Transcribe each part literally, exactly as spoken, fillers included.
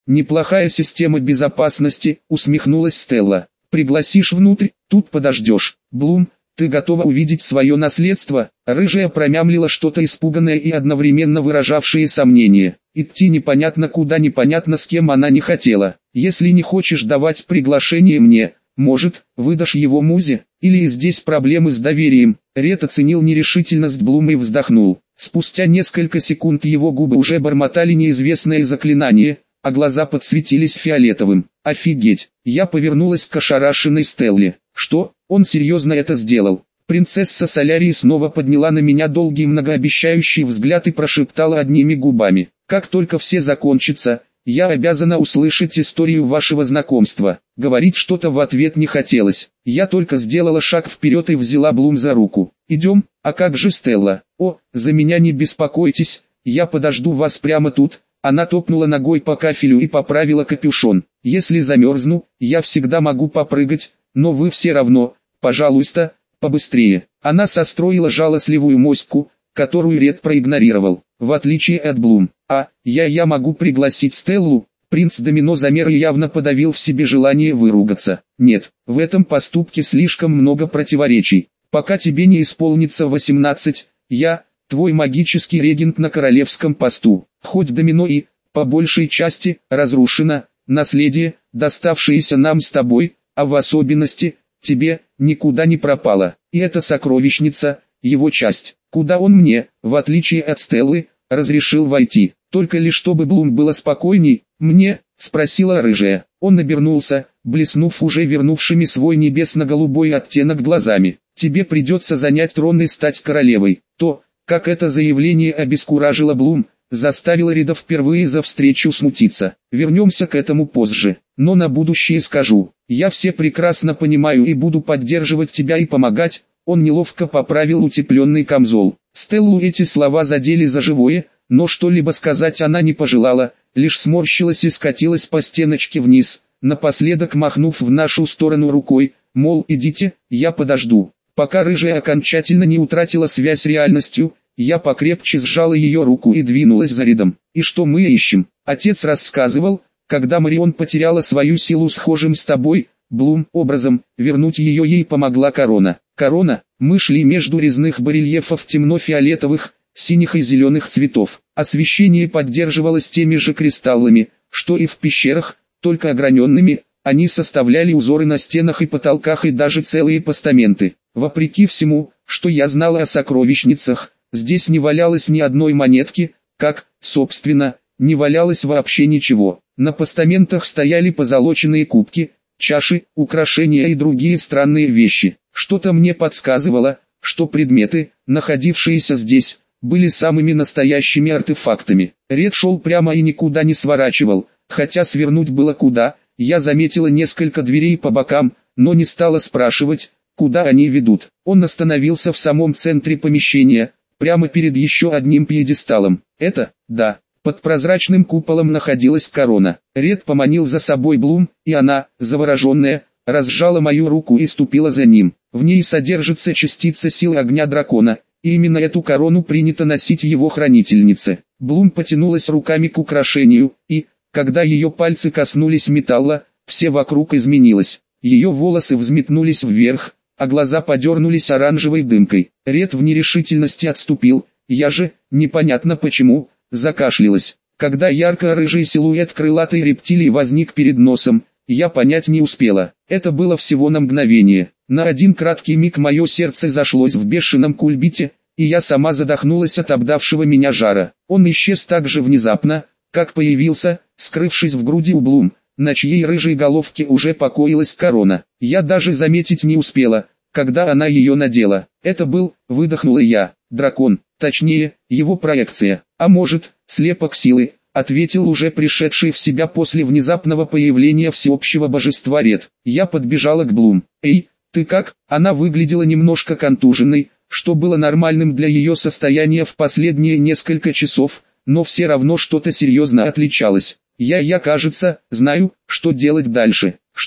неплохая система безопасности, усмехнулась Стелла. Пригласишь внутрь, тут подождешь. Блум, ты готова увидеть свое наследство? Рыжая промямлила что-то испуганное и одновременно выражавшее сомнение. Идти непонятно куда, непонятно с кем она не хотела. Если не хочешь давать приглашение мне, может, выдашь его Музе, или и здесь проблемы с доверием. Ред оценил нерешительность Блума и вздохнул. Спустя несколько секунд его губы уже бормотали неизвестное заклинание, а глаза подсветились фиолетовым. Офигеть! Я повернулась к ошарашенной Стелле. Что? Он серьезно это сделал? Принцесса Солярии снова подняла на меня долгий многообещающий взгляд и прошептала одними губами. Как только все закончится, я обязана услышать историю вашего знакомства. Говорить что-то в ответ не хотелось. Я только сделала шаг вперед и взяла Блум за руку. Идем, а как же Стелла? О, за меня не беспокойтесь, я подожду вас прямо тут. Она топнула ногой по кафелю и поправила капюшон. Если замерзну, я всегда могу попрыгать, но вы все равно, пожалуйста, побыстрее. Она состроила жалостливую моську, которую Ред проигнорировал. В отличие от Блум. А, я я могу пригласить Стеллу? Принц Домино замер и явно подавил в себе желание выругаться. Нет, в этом поступке слишком много противоречий. Пока тебе не исполнится восемнадцать, я, твой магический регент на королевском посту. Хоть Домино и, по большей части, разрушено, наследие, доставшееся нам с тобой, а в особенности, тебе, никуда не пропало. И эта сокровищница, его часть, куда он мне, в отличие от Стеллы, разрешил войти. Только лишь чтобы Блум было спокойней, мне, спросила рыжая. Он обернулся, блеснув уже вернувшими свой небесно-голубой оттенок глазами. Тебе придется занять трон и стать королевой. То, как это заявление обескуражило Блум, заставило Реда впервые за встречу смутиться. Вернемся к этому позже. Но на будущее скажу, я все прекрасно понимаю и буду поддерживать тебя и помогать. Он неловко поправил утепленный камзол. Стеллу эти слова задели за живое, но что-либо сказать она не пожелала, лишь сморщилась и скатилась по стеночке вниз, напоследок махнув в нашу сторону рукой, мол, идите, я подожду. Пока рыжая окончательно не утратила связь с реальностью, я покрепче сжала ее руку и двинулась за Редом. И что мы ищем? Отец рассказывал, когда Марион потеряла свою силу схожим с тобой, Блум, образом, вернуть ее ей помогла корона. Корона, мы шли между резных барельефов темно-фиолетовых, синих и зеленых цветов. Освещение поддерживалось теми же кристаллами, что и в пещерах, только ограненными, они составляли узоры на стенах и потолках и даже целые постаменты. Вопреки всему, что я знала о сокровищницах, здесь не валялось ни одной монетки, как, собственно, не валялось вообще ничего. На постаментах стояли позолоченные кубки, чаши, украшения и другие странные вещи. Что-то мне подсказывало, что предметы, находившиеся здесь, были самыми настоящими артефактами. Ред шел прямо и никуда не сворачивал, хотя свернуть было куда. Я заметила несколько дверей по бокам, но не стала спрашивать, куда они ведут. Он остановился в самом центре помещения, прямо перед еще одним пьедесталом. Это, да, под прозрачным куполом находилась корона. Ред поманил за собой Блум, и она, завороженная, разжала мою руку и ступила за ним. В ней содержится частица силы огня дракона, и именно эту корону принято носить его хранительнице. Блум потянулась руками к украшению, и, когда ее пальцы коснулись металла, все вокруг изменилось. Ее волосы взметнулись вверх, а глаза подернулись оранжевой дымкой. Ред в нерешительности отступил, я же, непонятно почему, закашлялась. Когда ярко-рыжий силуэт крылатой рептилии возник перед носом, я понять не успела. Это было всего на мгновение. На один краткий миг мое сердце зашлось в бешеном кульбите, и я сама задохнулась от обдавшего меня жара. Он исчез так же внезапно, как появился, скрывшись в груди у Блум, на чьей рыжей головке уже покоилась корона. Я даже заметить не успела, когда она ее надела. Это был, выдохнула я, дракон, точнее, его проекция. А может, слепок силы, ответил уже пришедший в себя после внезапного появления всеобщего божества Ред. Я подбежала к Блум. Эй, ты как? Она выглядела немножко контуженной, что было нормальным для ее состояния в последние несколько часов, но все равно что-то серьезно отличалось. Я, я кажется, знаю, что делать дальше. Что?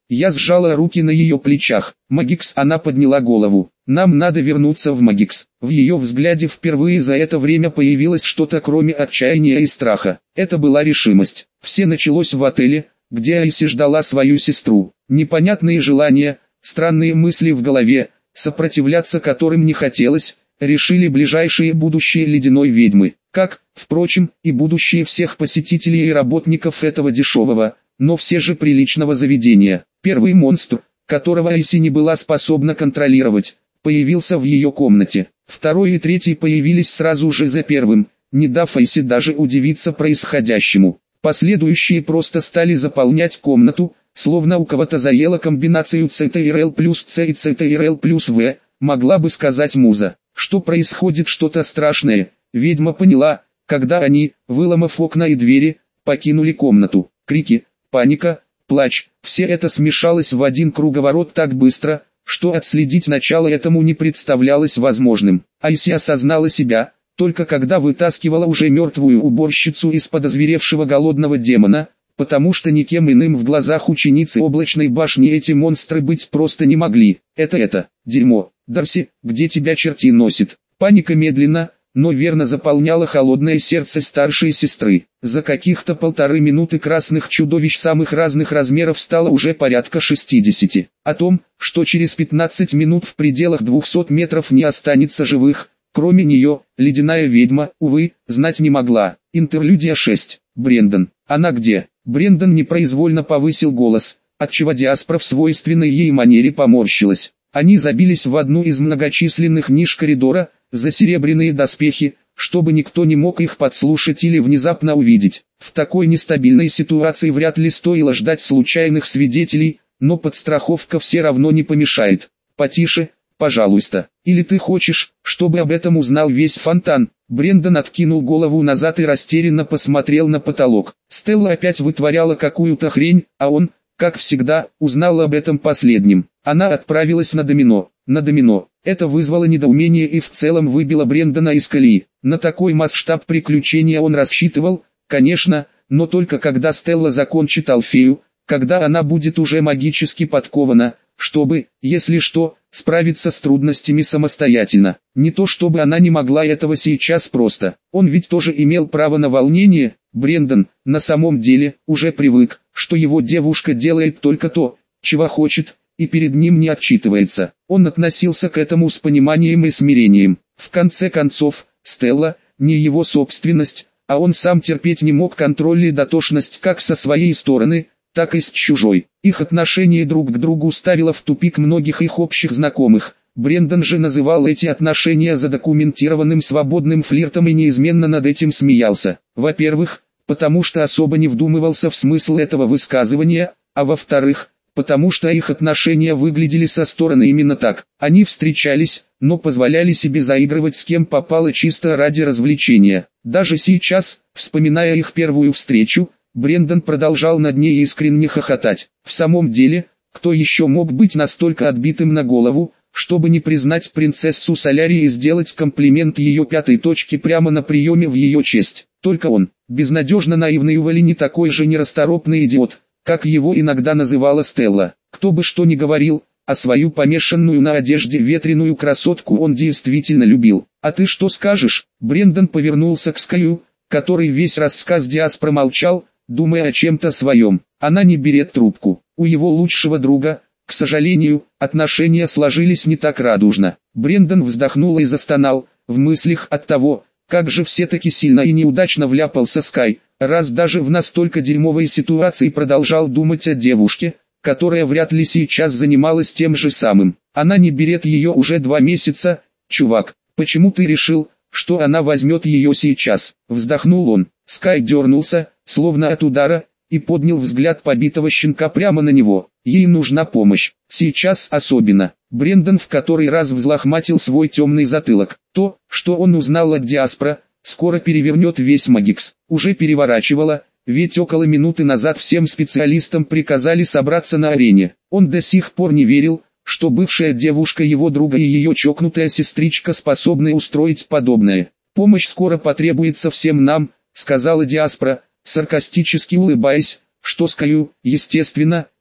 Я сжала руки на ее плечах. Магикс, она подняла голову. Нам надо вернуться в Магикс. В ее взгляде впервые за это время появилось что-то кроме отчаяния и страха. Это была решимость. Все началось в отеле, где Айси ждала свою сестру. Непонятные желания, странные мысли в голове, сопротивляться которым не хотелось, решили ближайшее будущее ледяной ведьмы. Как, впрочем, и будущее всех посетителей и работников этого дешевого, но все же приличного заведения. Первый монстр, которого Айси не была способна контролировать, появился в ее комнате. Второй и третий появились сразу же за первым, не дав Айси даже удивиться происходящему. Последующие просто стали заполнять комнату, словно у кого-то заела комбинацию Ци Тэ Эр Эл плюс С и Ци Тэ Эр Эл плюс В, могла бы сказать муза. Что происходит что-то страшное, ведьма поняла, когда они, выломав окна и двери, покинули комнату. Крики, паника, плач, все это смешалось в один круговорот так быстро, что отследить начало этому не представлялось возможным. Айси осознала себя, только когда вытаскивала уже мертвую уборщицу из-под озверевшего голодного демона, потому что никем иным в глазах ученицы облачной башни эти монстры быть просто не могли. Это это, дерьмо, Дарси, где тебя черти носит? Паника медленно, но верно заполняла холодное сердце старшей сестры. За каких-то полторы минуты красных чудовищ самых разных размеров стало уже порядка шестидесяти. О том, что через пятнадцать минут в пределах двухсот метров не останется живых, кроме нее, ледяная ведьма, увы, знать не могла. Интерлюдия шесть. Брендон. Она где? Брендон непроизвольно повысил голос, отчего Диаспора в свойственной ей манере поморщилась. Они забились в одну из многочисленных ниш коридора, за серебряные доспехи, чтобы никто не мог их подслушать или внезапно увидеть. В такой нестабильной ситуации вряд ли стоило ждать случайных свидетелей, но подстраховка все равно не помешает. Потише, пожалуйста. Или ты хочешь, чтобы об этом узнал весь фонтан? Брендон откинул голову назад и растерянно посмотрел на потолок. Стелла опять вытворяла какую-то хрень, а он, как всегда, узнал об этом последним. Она отправилась на домино. На домино. Это вызвало недоумение и в целом выбило Брендона из колеи. На такой масштаб приключения он рассчитывал, конечно, но только когда Стелла закончит Алфею, когда она будет уже магически подкована, чтобы, если что, справиться с трудностями самостоятельно. Не то чтобы она не могла этого сейчас просто. Он ведь тоже имел право на волнение. Брендон, на самом деле, уже привык, что его девушка делает только то, чего хочет, и перед ним не отчитывается. Он относился к этому с пониманием и смирением. В конце концов, Стелла – не его собственность, а он сам терпеть не мог контроль и дотошность как со своей стороны, так и с чужой. Их отношение друг к другу ставило в тупик многих их общих знакомых. Брендон же называл эти отношения задокументированным свободным флиртом и неизменно над этим смеялся. Во-первых, потому что особо не вдумывался в смысл этого высказывания, а во-вторых, потому что их отношения выглядели со стороны именно так. Они встречались, но позволяли себе заигрывать с кем попало чисто ради развлечения. Даже сейчас, вспоминая их первую встречу, Брендон продолжал над ней искренне хохотать. В самом деле, кто еще мог быть настолько отбитым на голову, чтобы не признать принцессу Солярии и сделать комплимент ее пятой точке прямо на приеме в ее честь? Только он, безнадежно наивный ували не такой же нерасторопный идиот, как его иногда называла Стелла. Кто бы что ни говорил, а свою помешанную на одежде ветреную красотку он действительно любил. «А ты что скажешь?» Брендон повернулся к Скаю, который весь рассказ Диаспора молчал, думая о чем-то своем. Она не берет трубку. У его лучшего друга, к сожалению, отношения сложились не так радужно. Брендон вздохнул и застонал, в мыслях от того, как же все-таки сильно и неудачно вляпался Скай, раз даже в настолько дерьмовой ситуации продолжал думать о девушке, которая вряд ли сейчас занималась тем же самым. Она не берет ее уже два месяца. «Чувак, почему ты решил, что она возьмет ее сейчас?» Вздохнул он. Скай дернулся, словно от удара, и поднял взгляд побитого щенка прямо на него. Ей нужна помощь. Сейчас особенно. Брендон в который раз взлохматил свой темный затылок. То, что он узнал от Диаспора, скоро перевернет весь Магикс. Уже переворачивало, ведь около минуты назад всем специалистам приказали собраться на арене. Он до сих пор не верил, что бывшая девушка его друга и ее чокнутая сестричка способны устроить подобное. «Помощь скоро потребуется всем нам», — сказала Диаспора, саркастически улыбаясь, что Скаю, естественно,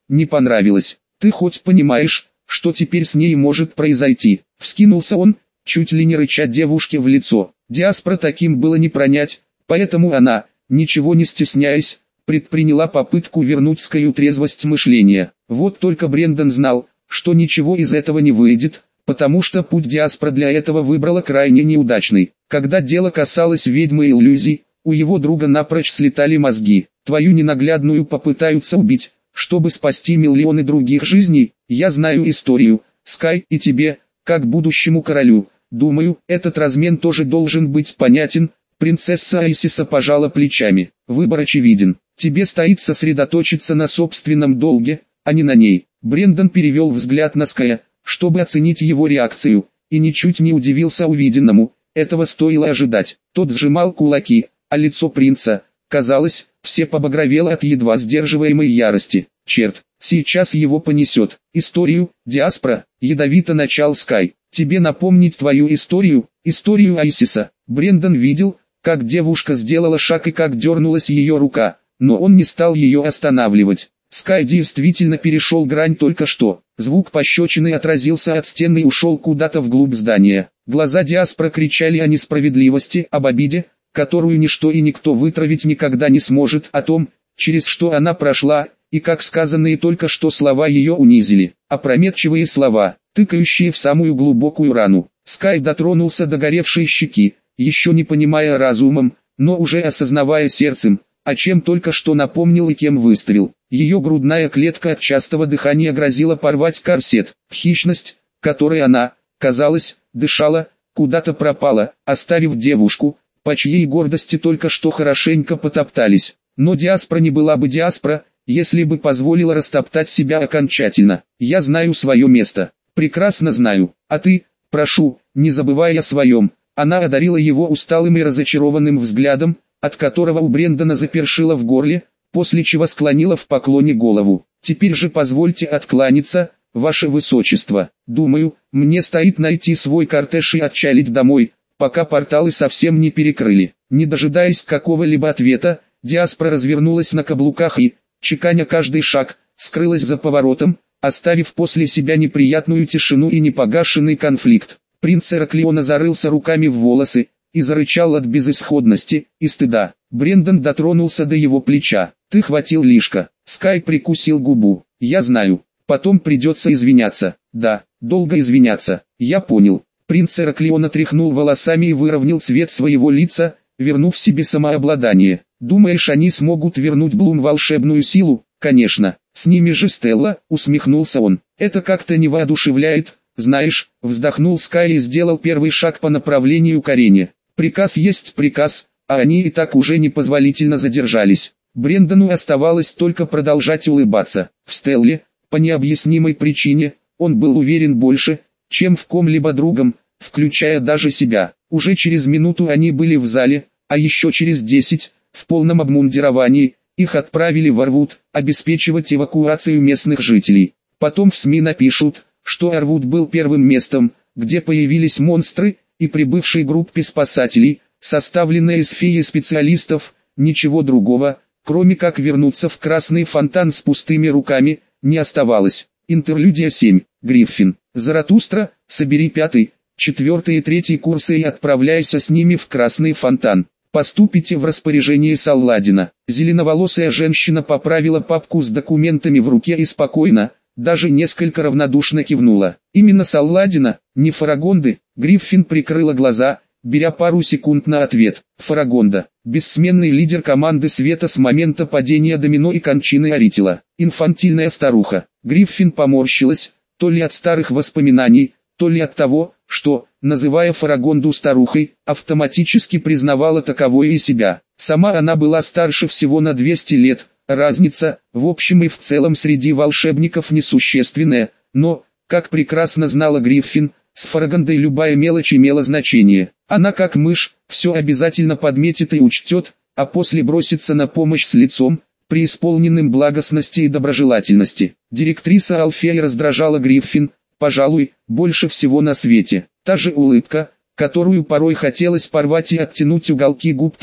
не понравилось. Ты хоть понимаешь, что теперь с ней может произойти? Вскинулся он, чуть ли не рыча девушке в лицо. Диаспора таким было не пронять, поэтому она, ничего не стесняясь, предприняла попытку вернуть Скаю трезвость мышления. Вот только Брендон знал, что ничего из этого не выйдет, потому что путь Диаспора для этого выбрала крайне неудачный. Когда дело касалось ведьмы и иллюзий, у его друга напрочь слетали мозги. Твою ненаглядную попытаются убить, чтобы спасти миллионы других жизней. Я знаю историю, Скай, и тебе, как будущему королю. Думаю, этот размен тоже должен быть понятен. Принцесса Айсиса пожала плечами. Выбор очевиден. Тебе стоит сосредоточиться на собственном долге, а не на ней. Брендон перевел взгляд на Ская, чтобы оценить его реакцию, и ничуть не удивился увиденному. Этого стоило ожидать. Тот сжимал кулаки, а лицо принца, казалось, все побагровело от едва сдерживаемой ярости. Черт, сейчас его понесет. Историю, Диаспора, ядовито начал Скай. Тебе напомнить твою историю, историю Айсиса. Брендон видел, как девушка сделала шаг и как дернулась ее рука, но он не стал ее останавливать. Скай действительно перешел грань только что. Звук пощечины отразился от стены и ушел куда-то вглубь здания. Глаза Диаспора кричали о несправедливости, об обиде, которую ничто и никто вытравить никогда не сможет, о том, через что она прошла, и как сказанные только что слова ее унизили. Опрометчивые слова, тыкающие в самую глубокую рану. Скай дотронулся до горевшей щеки, еще не понимая разумом, но уже осознавая сердцем, о чем только что напомнил и кем выставил. Ее грудная клетка от частого дыхания грозила порвать корсет. Хищность, которой она, казалось, дышала, куда-то пропала, оставив девушку, по чьей гордости только что хорошенько потоптались. Но Диаспора не была бы Диаспора, если бы позволила растоптать себя окончательно. Я знаю свое место, прекрасно знаю, а ты, прошу, не забывай о своем. Она одарила его усталым и разочарованным взглядом, от которого у Брендона запершило в горле, после чего склонила в поклоне голову. Теперь же позвольте откланяться, ваше высочество. Думаю, мне стоит найти свой кортеж и отчалить домой, пока порталы совсем не перекрыли. Не дожидаясь какого-либо ответа, Диаспора развернулась на каблуках и, чеканя каждый шаг, скрылась за поворотом, оставив после себя неприятную тишину и непогашенный конфликт. Принц Эраклиона зарылся руками в волосы и зарычал от безысходности и стыда. Брендон дотронулся до его плеча. «Ты хватил лишка». Скай прикусил губу. «Я знаю. Потом придется извиняться». «Да, долго извиняться. Я понял». Принц Эраклиона тряхнул волосами и выровнял цвет своего лица, вернув себе самообладание. «Думаешь, они смогут вернуть Блум волшебную силу?» «Конечно. С ними же Стелла», усмехнулся он. «Это как-то не воодушевляет». «Знаешь», вздохнул Скай и сделал первый шаг по направлению к арене. «Приказ есть приказ, а они и так уже непозволительно задержались». Брендону оставалось только продолжать улыбаться. В Стелле, по необъяснимой причине, он был уверен больше, чем в ком-либо другом, включая даже себя. Уже через минуту они были в зале, а еще через десять, в полном обмундировании, их отправили в Арвуд, обеспечивать эвакуацию местных жителей. Потом в СМИ напишут, что Арвуд был первым местом, где появились монстры, и прибывшей группе спасателей, составленной из феи специалистов, ничего другого, кроме как вернуться в красный фонтан с пустыми руками, не оставалось. Интерлюдия семь. Гриффин. Заратустра, собери пятый, четвертый и третий курсы и отправляйся с ними в красный фонтан. Поступите в распоряжение Салладина. Зеленоволосая женщина поправила папку с документами в руке и спокойно, даже несколько равнодушно кивнула. Именно Салладина, не Фарагонды. Гриффин прикрыла глаза, беря пару секунд на ответ. Фарагонда, бессменный лидер команды Света с момента падения домино и кончины Аритила. Инфантильная старуха. Гриффин поморщилась, то ли от старых воспоминаний, то ли от того, что, называя Фарагонду старухой, автоматически признавала таковой и себя. Сама она была старше всего на двести лет, разница, в общем и в целом среди волшебников несущественная, но, как прекрасно знала Гриффин, с Фарагондой любая мелочь имела значение. Она как мышь, все обязательно подметит и учтет, а после бросится на помощь с лицом, преисполненным благостности и доброжелательности. Директриса Алфея раздражала Гриффин, пожалуй, больше всего на свете. Та же улыбка, которую порой хотелось порвать и оттянуть уголки губ так,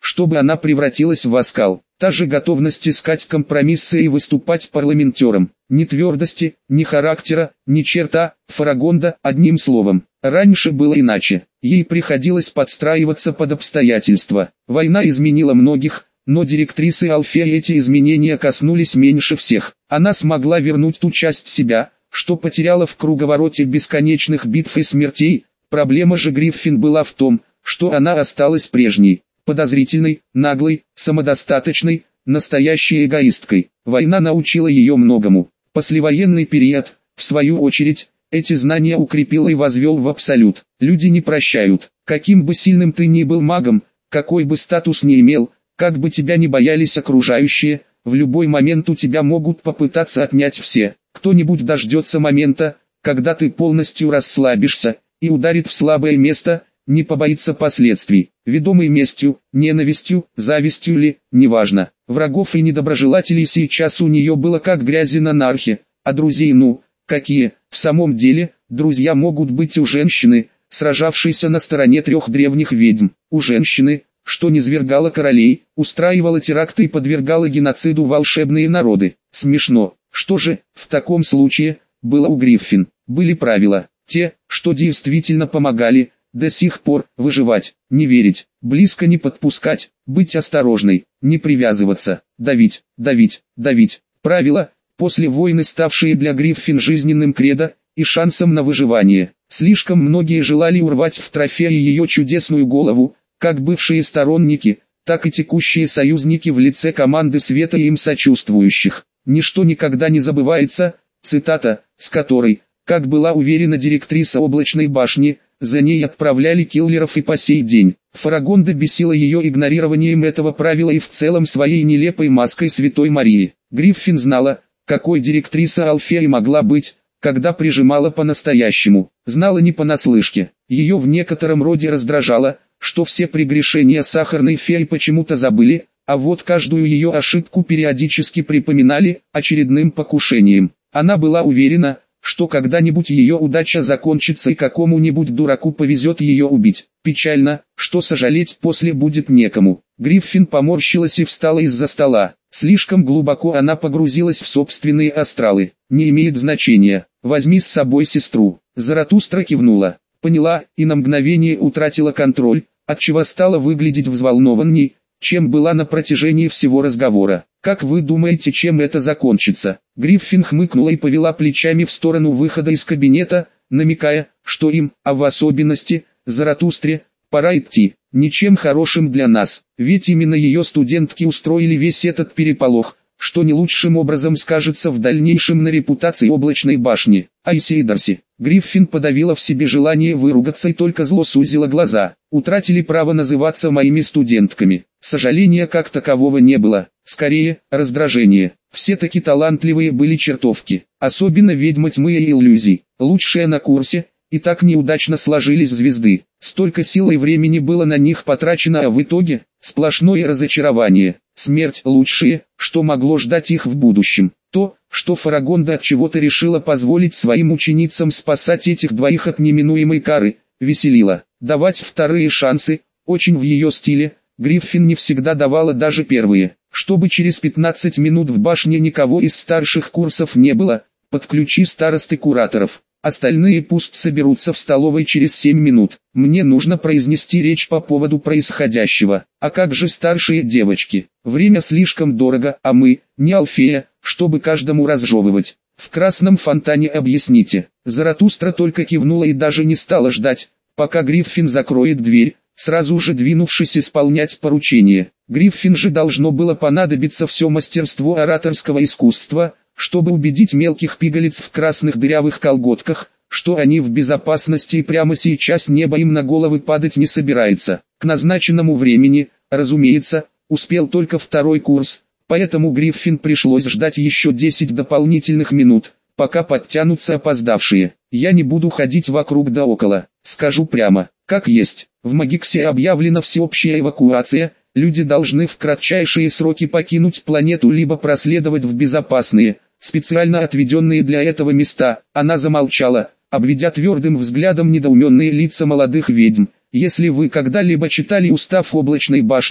чтобы она превратилась в оскал. Та же готовность искать компромиссы и выступать парламентером. Ни твердости, ни характера, ни черта, Фарагонда, одним словом. Раньше было иначе. Ей приходилось подстраиваться под обстоятельства. Война изменила многих, но директрисы Алфея эти изменения коснулись меньше всех. Она смогла вернуть ту часть себя, что потеряла в круговороте бесконечных битв и смертей. Проблема же Гриффин была в том, что она осталась прежней. Подозрительной, наглой, самодостаточной, настоящей эгоисткой. Война научила ее многому. Послевоенный период, в свою очередь, эти знания укрепил и возвел в абсолют. Люди не прощают. Каким бы сильным ты ни был магом, какой бы статус ни имел, как бы тебя ни боялись окружающие, в любой момент у тебя могут попытаться отнять все. Кто-нибудь дождется момента, когда ты полностью расслабишься, и ударит в слабое место, не побоится последствий. Ведомый местью, ненавистью, завистью ли, неважно. Врагов и недоброжелателей сейчас у нее было как грязи на нархе, а друзей ну, какие, в самом деле, друзья могут быть у женщины, сражавшейся на стороне трех древних ведьм, у женщины, что низвергала королей, устраивала теракты и подвергала геноциду волшебные народы. Смешно. Что же, в таком случае, было у Гриффин? Были правила, те, что действительно помогали, до сих пор, выживать, не верить, близко не подпускать, быть осторожной, не привязываться, давить, давить, давить. Правила, после войны ставшие для Гриффин жизненным кредо и шансом на выживание. Слишком многие желали урвать в трофеи ее чудесную голову, как бывшие сторонники, так и текущие союзники в лице команды света и им сочувствующих. «Ничто никогда не забывается», цитата, с которой, как была уверена директриса облачной башни, за ней отправляли киллеров и по сей день. Фарагонда бесила ее игнорированием этого правила и в целом своей нелепой маской Святой Марии. Гриффин знала, какой директриса Алфея могла быть, когда прижимала по-настоящему. Знала не понаслышке. Ее в некотором роде раздражало, что все прегрешения сахарной феи почему-то забыли, а вот каждую ее ошибку периодически припоминали очередным покушением. Она была уверена, что когда-нибудь ее удача закончится и какому-нибудь дураку повезет ее убить. Печально, что сожалеть после будет некому. Гриффин поморщилась и встала из-за стола. Слишком глубоко она погрузилась в собственные астралы. Не имеет значения. Возьми с собой сестру. Заратустра кивнула. Поняла и на мгновение утратила контроль, отчего стала выглядеть взволнованней, чем была на протяжении всего разговора. «Как вы думаете, чем это закончится?» Гриффин хмыкнула и повела плечами в сторону выхода из кабинета, намекая, что им, а в особенности, Заратустре, пора идти. Ничем хорошим для нас, ведь именно ее студентки устроили весь этот переполох, что не лучшим образом скажется в дальнейшем на репутации облачной башни. Айси и Дарси. Гриффин подавила в себе желание выругаться и только зло сузила глаза. Утратили право называться моими студентками. Сожаления как такового не было, скорее, раздражение. Все таки талантливые были чертовки, особенно ведьмы тьмы и иллюзий. Лучшие на курсе, и так неудачно сложились звезды. Столько сил и времени было на них потрачено, а в итоге, сплошное разочарование. Смерть лучшее, что могло ждать их в будущем. То, что Фарагонда от чего-то решила позволить своим ученицам спасать этих двоих от неминуемой кары, веселило. Давать вторые шансы, очень в ее стиле, Гриффин не всегда давала даже первые. Чтобы через пятнадцать минут в башне никого из старших курсов не было, подключи старосты кураторов. Остальные пусть соберутся в столовой через семь минут. Мне нужно произнести речь по поводу происходящего. А как же старшие девочки? Время слишком дорого, а мы, не Алфея, чтобы каждому разжевывать. В красном фонтане объясните. Заратустра только кивнула и даже не стала ждать, пока Гриффин закроет дверь, сразу же двинувшись исполнять поручение. Гриффин же должно было понадобиться все мастерство ораторского искусства, чтобы убедить мелких пигалиц в красных дырявых колготках, что они в безопасности и прямо сейчас небо им на головы падать не собирается. К назначенному времени, разумеется, успел только второй курс, поэтому Гриффин пришлось ждать еще десять дополнительных минут, пока подтянутся опоздавшие. Я не буду ходить вокруг да около, скажу прямо, как есть. В Магиксе объявлена всеобщая эвакуация, люди должны в кратчайшие сроки покинуть планету либо проследовать в безопасные, специально отведенные для этого места. Она замолчала, обведя твердым взглядом недоуменные лица молодых ведьм. Если вы когда-либо читали устав облачной башни,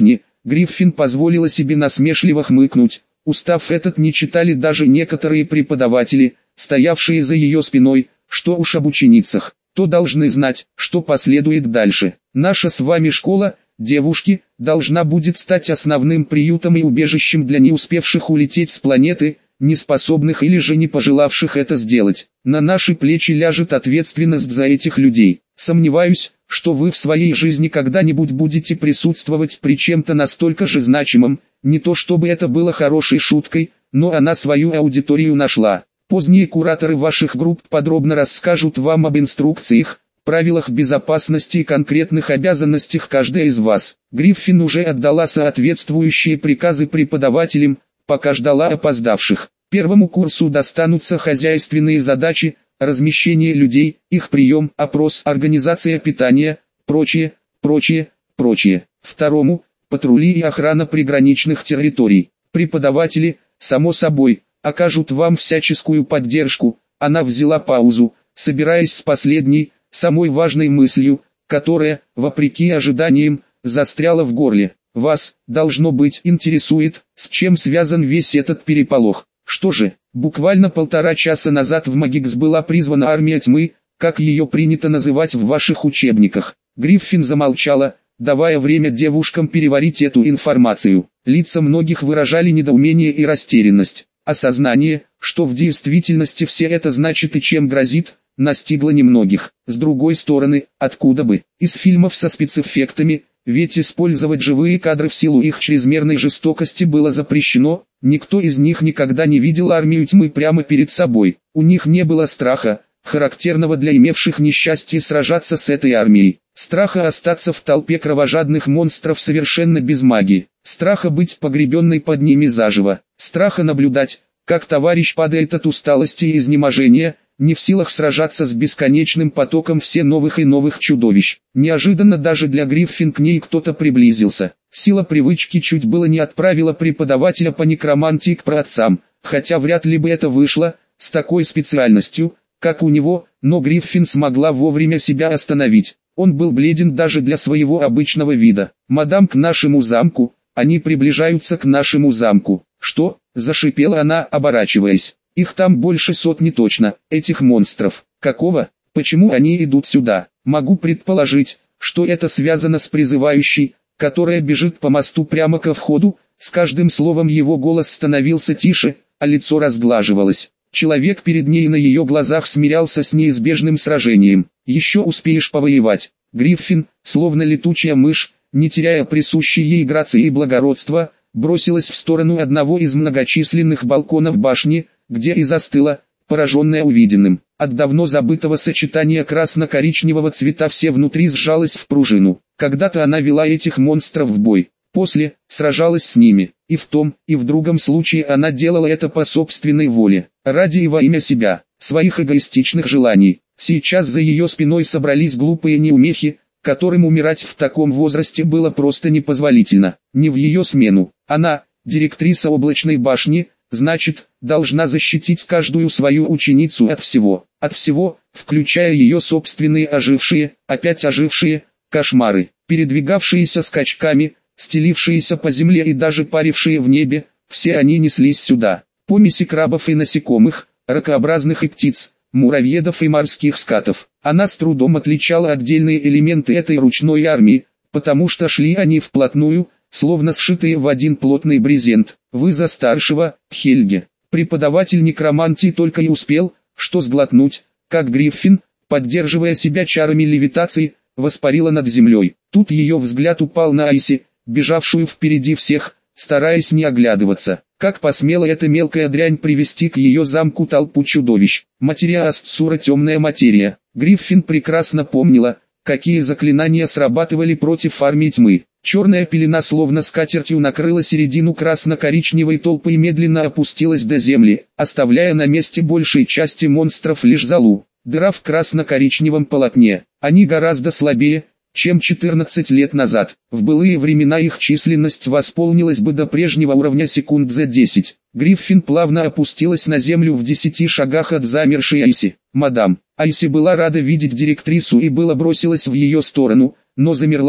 Гриффин позволила себе насмешливо хмыкнуть. Устав этот не читали даже некоторые преподаватели, стоявшие за ее спиной, что уж об ученицах, то должны знать, что последует дальше. Наша с вами школа, девушки, должна будет стать основным приютом и убежищем для не успевших улететь с планеты, неспособных или же не пожелавших это сделать. На наши плечи ляжет ответственность за этих людей. Сомневаюсь, что вы в своей жизни когда-нибудь будете присутствовать при чем-то настолько же значимом, не то чтобы это было хорошей шуткой, но она свою аудиторию нашла. Поздние кураторы ваших групп подробно расскажут вам об инструкциях, правилах безопасности и конкретных обязанностях каждой из вас. Гриффин уже отдала соответствующие приказы преподавателям, пока ждала опоздавших. Первому курсу достанутся хозяйственные задачи, размещение людей, их прием, опрос, организация питания, прочее, прочее, прочее. Второму – патрули и охрана приграничных территорий. Преподаватели, само собой, окажут вам всяческую поддержку. Она взяла паузу, собираясь с последней, самой важной мыслью, которая, вопреки ожиданиям, застряла в горле. Вас, должно быть, интересует, с чем связан весь этот переполох. Что же, буквально полтора часа назад в Магикс была призвана армия тьмы, как ее принято называть в ваших учебниках. Гриффин замолчала, давая время девушкам переварить эту информацию. Лица многих выражали недоумение и растерянность. Осознание, что в действительности все это значит и чем грозит, настигло немногих. С другой стороны, откуда бы, из фильмов со спецэффектами, ведь использовать живые кадры в силу их чрезмерной жестокости было запрещено, никто из них никогда не видел армию тьмы прямо перед собой. У них не было страха, характерного для имевших несчастье сражаться с этой армией. Страха остаться в толпе кровожадных монстров совершенно без магии. Страха быть погребенной под ними заживо. Страха наблюдать, как товарищ падает от усталости и изнеможения, не в силах сражаться с бесконечным потоком все новых и новых чудовищ. Неожиданно даже для Гриффин к ней кто-то приблизился. Сила привычки чуть было не отправила преподавателя по некромантии к праотцам, хотя вряд ли бы это вышло, с такой специальностью, как у него, но Гриффин смогла вовремя себя остановить. Он был бледен даже для своего обычного вида. «Мадам, к нашему замку, они приближаются к нашему замку». «Что?» – зашипела она, оборачиваясь. «Их там больше сотни точно, этих монстров. Какого? Почему они идут сюда? Могу предположить, что это связано с призывающей, которая бежит по мосту прямо ко входу». С каждым словом его голос становился тише, а лицо разглаживалось. Человек перед ней на ее глазах смирялся с неизбежным сражением. «Еще успеешь повоевать». Гриффин, словно летучая мышь, не теряя присущей ей грации и благородства, бросилась в сторону одного из многочисленных балконов башни, где и застыла, пораженная увиденным. От давно забытого сочетания красно-коричневого цвета все внутри сжалось в пружину. Когда-то она вела этих монстров в бой, после сражалась с ними, и в том, и в другом случае она делала это по собственной воле, ради и во имя себя, своих эгоистичных желаний. Сейчас за ее спиной собрались глупые неумехи, которым умирать в таком возрасте было просто непозволительно. Не в ее смену. Она, директриса облачной башни, значит, должна защитить каждую свою ученицу от всего. От всего, включая ее собственные ожившие, опять ожившие, кошмары, передвигавшиеся скачками, стелившиеся по земле и даже парившие в небе, все они неслись сюда. Помеси крабов и насекомых, ракообразных и птиц, муравьедов и морских скатов. Она с трудом отличала отдельные элементы этой ручной армии, потому что шли они вплотную, словно сшитые в один плотный брезент. «Вы за старшего, Хельге». Преподаватель некромантии только и успел, что сглотнуть, как Гриффин, поддерживая себя чарами левитации, воспарила над землей. Тут ее взгляд упал на Айси, бежавшую впереди всех, стараясь не оглядываться. Как посмела эта мелкая дрянь привести к ее замку толпу чудовищ. Материя Астсура, темная материя. Гриффин прекрасно помнила, какие заклинания срабатывали против армии тьмы. Черная пелена словно скатертью накрыла середину красно-коричневой толпы и медленно опустилась до земли, оставляя на месте большей части монстров лишь золу. Дыра в красно-коричневом полотне. Они гораздо слабее, чем четырнадцать лет назад. В былые времена их численность восполнилась бы до прежнего уровня секунд за десять. Гриффин плавно опустилась на землю в десяти шагах от замершей Айси. «Мадам». Айси была рада видеть директрису и было бросилась в ее сторону, но замерла,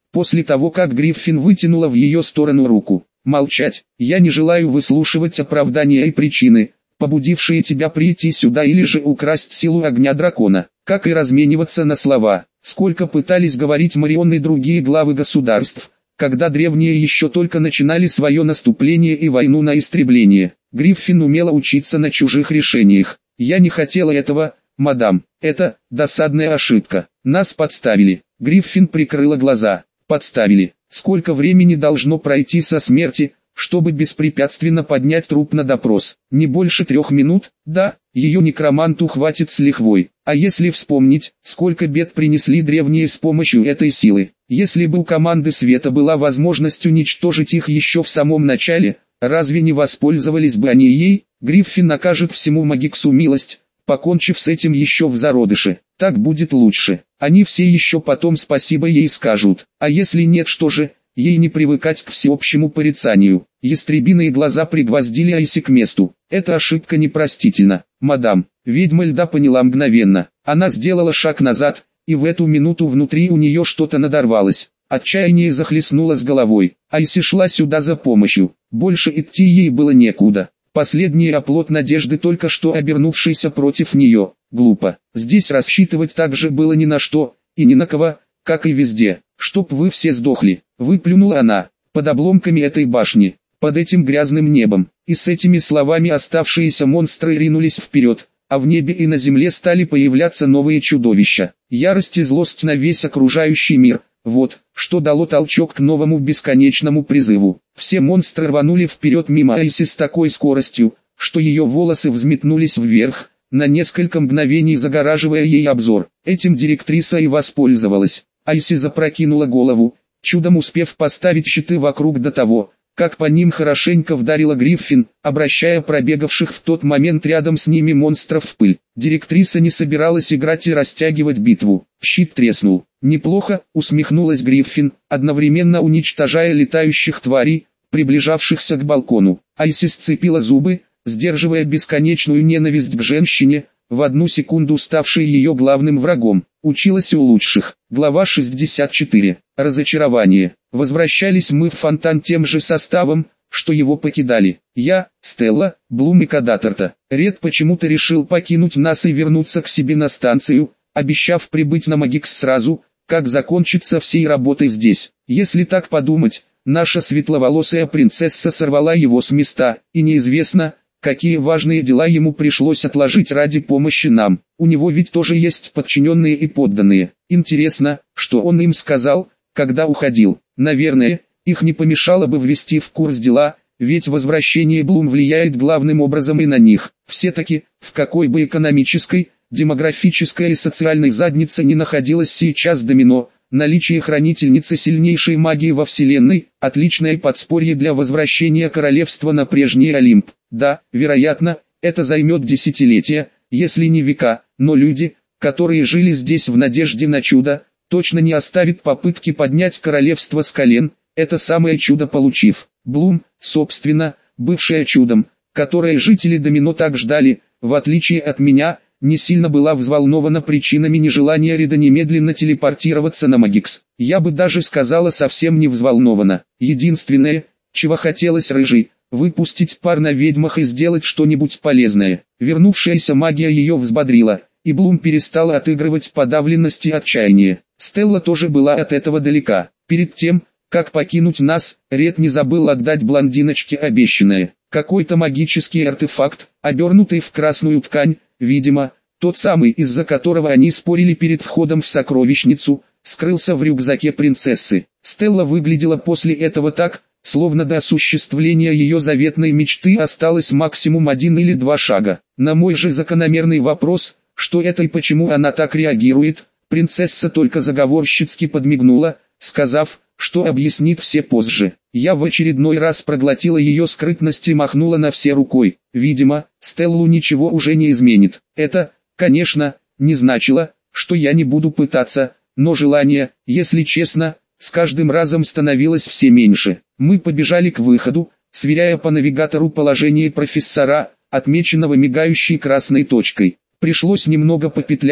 после того как Гриффин вытянула в ее сторону руку. «Молчать, я не желаю выслушивать оправдания и причины, побудившие тебя прийти сюда или же украсть силу огня дракона, как и размениваться на слова, сколько пытались говорить Марион и другие главы государств, когда древние еще только начинали свое наступление и войну на истребление. Гриффин умела учиться на чужих решениях. Я не хотела этого, мадам, это досадная ошибка, нас подставили». Гриффин прикрыла глаза. «Подставили. Сколько времени должно пройти со смерти, чтобы беспрепятственно поднять труп на допрос? Не больше трех минут? Да, ее некроманту хватит с лихвой. А если вспомнить, сколько бед принесли древние с помощью этой силы? Если бы у команды Света была возможность уничтожить их еще в самом начале, разве не воспользовались бы они ей? Гриффин накажет всему Магиксу милость, покончив с этим еще в зародыше. Так будет лучше. Они все еще потом спасибо ей скажут. А если нет, что же, ей не привыкать к всеобщему порицанию». Ястребиные глаза пригвоздили Айси к месту. «Эта ошибка непростительна, мадам». Ведьма льда поняла мгновенно. Она сделала шаг назад, и в эту минуту внутри у нее что-то надорвалось. Отчаяние захлестнуло с головой. Айси шла сюда за помощью. Больше идти ей было некуда. Последний оплот надежды, только что обернувшийся против нее. Глупо. Здесь рассчитывать также было ни на что, и ни на кого, как и везде. «Чтоб вы все сдохли», — выплюнула она, — «под обломками этой башни, под этим грязным небом». И с этими словами оставшиеся монстры ринулись вперед, а в небе и на земле стали появляться новые чудовища. Ярость и злость на весь окружающий мир — вот, что дало толчок к новому бесконечному призыву. Все монстры рванули вперед мимо Айси с такой скоростью, что ее волосы взметнулись вверх, на несколько мгновений загораживая ей обзор. Этим директриса и воспользовалась. Айси запрокинула голову, чудом успев поставить щиты вокруг до того, как по ним хорошенько вдарила Гриффин, обращая пробегавших в тот момент рядом с ними монстров в пыль. Директриса не собиралась играть и растягивать битву. Щит треснул. «Неплохо», — усмехнулась Гриффин, одновременно уничтожая летающих тварей, приближавшихся к балкону. Айси сцепила зубы, сдерживая бесконечную ненависть к женщине, в одну секунду ставшей ее главным врагом. Училась у лучших. Глава шестьдесят четыре. Разочарование. Возвращались мы в фонтан тем же составом, что его покидали. Я, Стелла, Блум и Кадаторта. Ред почему-то решил покинуть нас и вернуться к себе на станцию, обещав прибыть на Магикс сразу, как закончится всей работой здесь. Если так подумать, наша светловолосая принцесса сорвала его с места, и неизвестно, какие важные дела ему пришлось отложить ради помощи нам. У него ведь тоже есть подчиненные и подданные. Интересно, что он им сказал, когда уходил. Наверное, их не помешало бы ввести в курс дела, ведь возвращение Блум влияет главным образом и на них. Все-таки, в какой бы экономической, демографической и социальной заднице ни находилась сейчас Домино, наличие хранительницы сильнейшей магии во Вселенной – отличное подспорье для возвращения королевства на прежний Олимп. Да, вероятно, это займет десятилетия, если не века, но люди, которые жили здесь в надежде на чудо, точно не оставят попытки поднять королевство с колен, это самое чудо получив. Блум, собственно, бывшая чудом, которое жители Домино так ждали, в отличие от меня, не сильно была взволнована причинами нежелания Рида немедленно телепортироваться на Магикс. Я бы даже сказала совсем не взволнована. Единственное, чего хотелось Рыжей, выпустить пар на ведьмах и сделать что-нибудь полезное. Вернувшаяся магия ее взбодрила, и Блум перестала отыгрывать подавленность и отчаяние. Стелла тоже была от этого далека. Перед тем, как покинуть нас, Ред не забыл отдать блондиночке обещанное. Какой-то магический артефакт, обернутый в красную ткань, видимо, тот самый, из-за которого они спорили перед входом в сокровищницу, скрылся в рюкзаке принцессы. Стелла выглядела после этого так, словно до осуществления ее заветной мечты осталось максимум один или два шага. На мой же закономерный вопрос, что это и почему она так реагирует, принцесса только заговорщицки подмигнула, сказав, что объяснит все позже. Я в очередной раз проглотила ее скрытность и махнула на все рукой. Видимо, Стеллу ничего уже не изменит. Это, конечно, не значило, что я не буду пытаться, но желание, если честно, с каждым разом становилось все меньше. Мы побежали к выходу, сверяя по навигатору положение профессора, отмеченного мигающей красной точкой. Пришлось немного попетлять,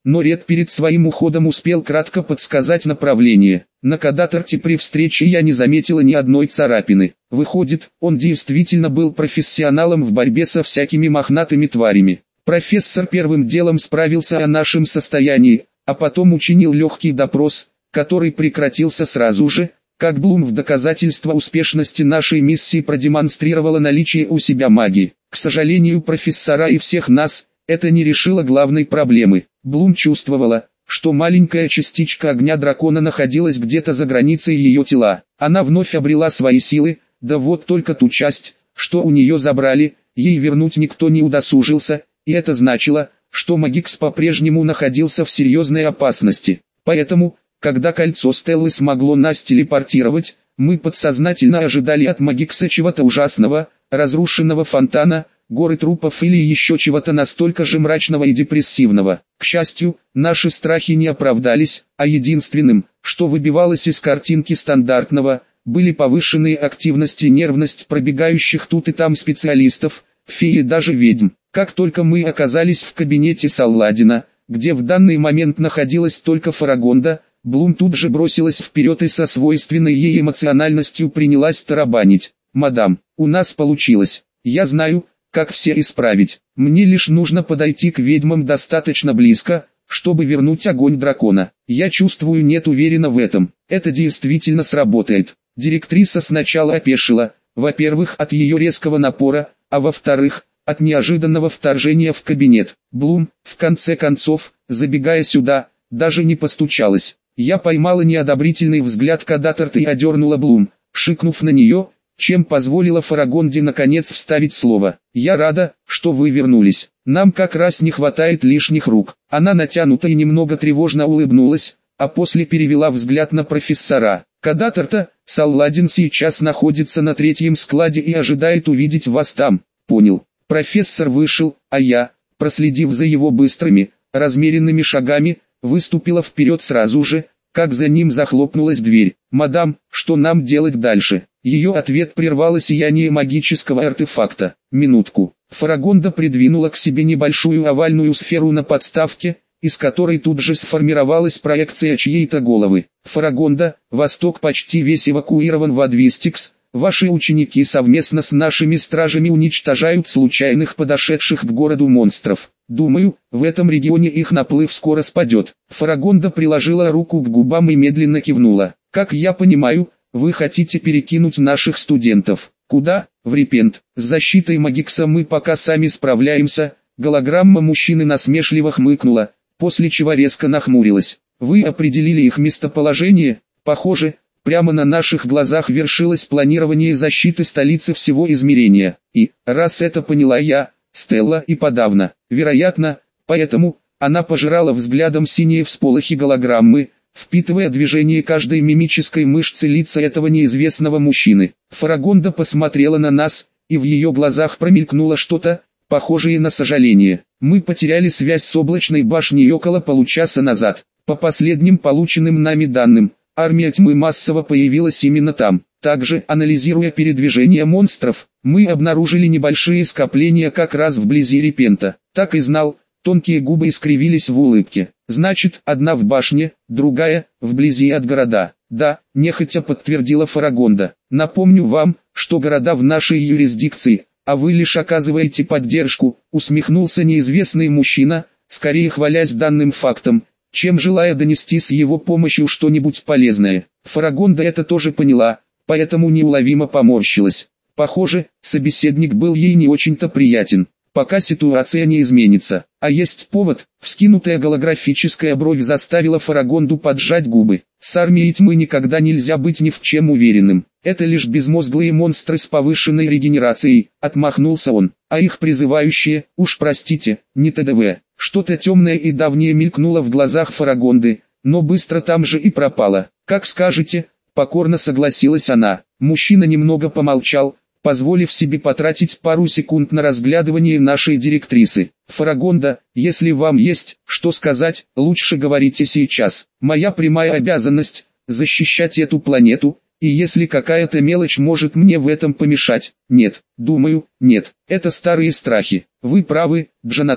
но Ред перед своим уходом успел кратко подсказать направление. На Кадаторте при встрече я не заметила ни одной царапины. Выходит, он действительно был профессионалом в борьбе со всякими мохнатыми тварями. Профессор первым делом справился о нашем состоянии, а потом учинил легкий допрос, который прекратился сразу же, как Блум в доказательство успешности нашей миссии продемонстрировала наличие у себя магии. К сожалению, профессора и всех нас, это не решило главной проблемы. Блум чувствовала, что маленькая частичка огня дракона находилась где-то за границей ее тела. Она вновь обрела свои силы, да вот только ту часть, что у нее забрали, ей вернуть никто не удосужился, и это значило, что Магикс по-прежнему находился в серьезной опасности. Поэтому, когда кольцо Стеллы смогло нас телепортировать, мы подсознательно ожидали от Магикса чего-то ужасного, разрушенного фонтана, горы трупов или еще чего-то настолько же мрачного и депрессивного. К счастью, наши страхи не оправдались, а единственным, что выбивалось из картинки стандартного, были повышенные активность и нервность пробегающих тут и там специалистов, феи и даже ведьм. Как только мы оказались в кабинете Салладина, где в данный момент находилась только Фарагонда, Блум тут же бросилась вперед и со свойственной ей эмоциональностью принялась тарабанить. «Мадам, у нас получилось. Я знаю, как все исправить. Мне лишь нужно подойти к ведьмам достаточно близко, чтобы вернуть огонь дракона. Я чувствую, нет уверена в этом. Это действительно сработает». Директриса сначала опешила, во-первых, от ее резкого напора, а во-вторых, от неожиданного вторжения в кабинет. Блум, в конце концов, забегая сюда, даже не постучалась. Я поймала неодобрительный взгляд Кадаторта и одернула Блум, шикнув на нее, чем позволила Фарагонде наконец вставить слово. «Я рада, что вы вернулись. Нам как раз не хватает лишних рук». Она натянуто и немного тревожно улыбнулась, а после перевела взгляд на профессора. «Кадаторта, Салладин сейчас находится на третьем складе и ожидает увидеть вас там». «Понял». Профессор вышел, а я, проследив за его быстрыми, размеренными шагами, выступила вперед сразу же, как за ним захлопнулась дверь. «Мадам, что нам делать дальше?» Ее ответ прервало сияние магического артефакта. «Минутку». Фарагонда придвинула к себе небольшую овальную сферу на подставке, из которой тут же сформировалась проекция чьей-то головы. «Фарагонда, Восток почти весь эвакуирован в Адвистикс. Ваши ученики совместно с нашими стражами уничтожают случайных подошедших к городу монстров. Думаю, в этом регионе их наплыв скоро спадет». Фарагонда приложила руку к губам и медленно кивнула. «Как я понимаю, вы хотите перекинуть наших студентов. Куда? В Репент. С защитой Магикса мы пока сами справляемся». Голограмма мужчины насмешливо хмыкнула, после чего резко нахмурилась. «Вы определили их местоположение? Похоже, прямо на наших глазах вершилось планирование защиты столицы всего измерения. И, раз это поняла я, Стелла и подавно, вероятно, поэтому, она пожирала взглядом синие всполохи голограммы, впитывая движение каждой мимической мышцы лица этого неизвестного мужчины. Фарагонда посмотрела на нас, и в ее глазах промелькнуло что-то, похожее на сожаление. Мы потеряли связь с облачной башней около получаса назад. По последним полученным нами данным, армия тьмы массово появилась именно там. Также, анализируя передвижение монстров, мы обнаружили небольшие скопления как раз вблизи Репента. Так и знал, тонкие губы искривились в улыбке. Значит, одна в башне, другая, вблизи от города. Да, нехотя подтвердила Фарагонда. Напомню вам, что города в нашей юрисдикции, а вы лишь оказываете поддержку, усмехнулся неизвестный мужчина, скорее хвалясь данным фактом, чем желая донести с его помощью что-нибудь полезное. Фарагонда это тоже поняла, поэтому неуловимо поморщилась. Похоже, собеседник был ей не очень-то приятен, пока ситуация не изменится. А есть повод, вскинутая голографическая бровь заставила Фарагонду поджать губы. С армией тьмы никогда нельзя быть ни в чем уверенным. Это лишь безмозглые монстры с повышенной регенерацией, отмахнулся он. А их призывающие, уж простите, не ТДВ. Что-то темное и давнее мелькнуло в глазах Фарагонды, но быстро там же и пропало. Как скажете, покорно согласилась она. Мужчина немного помолчал, позволив себе потратить пару секунд на разглядывание нашей директрисы. «Фарагонда, если вам есть, что сказать, лучше говорите сейчас. Моя прямая обязанность – защищать эту планету, и если какая-то мелочь может мне в этом помешать, нет, думаю, нет, это старые страхи. Вы правы, Джонатан.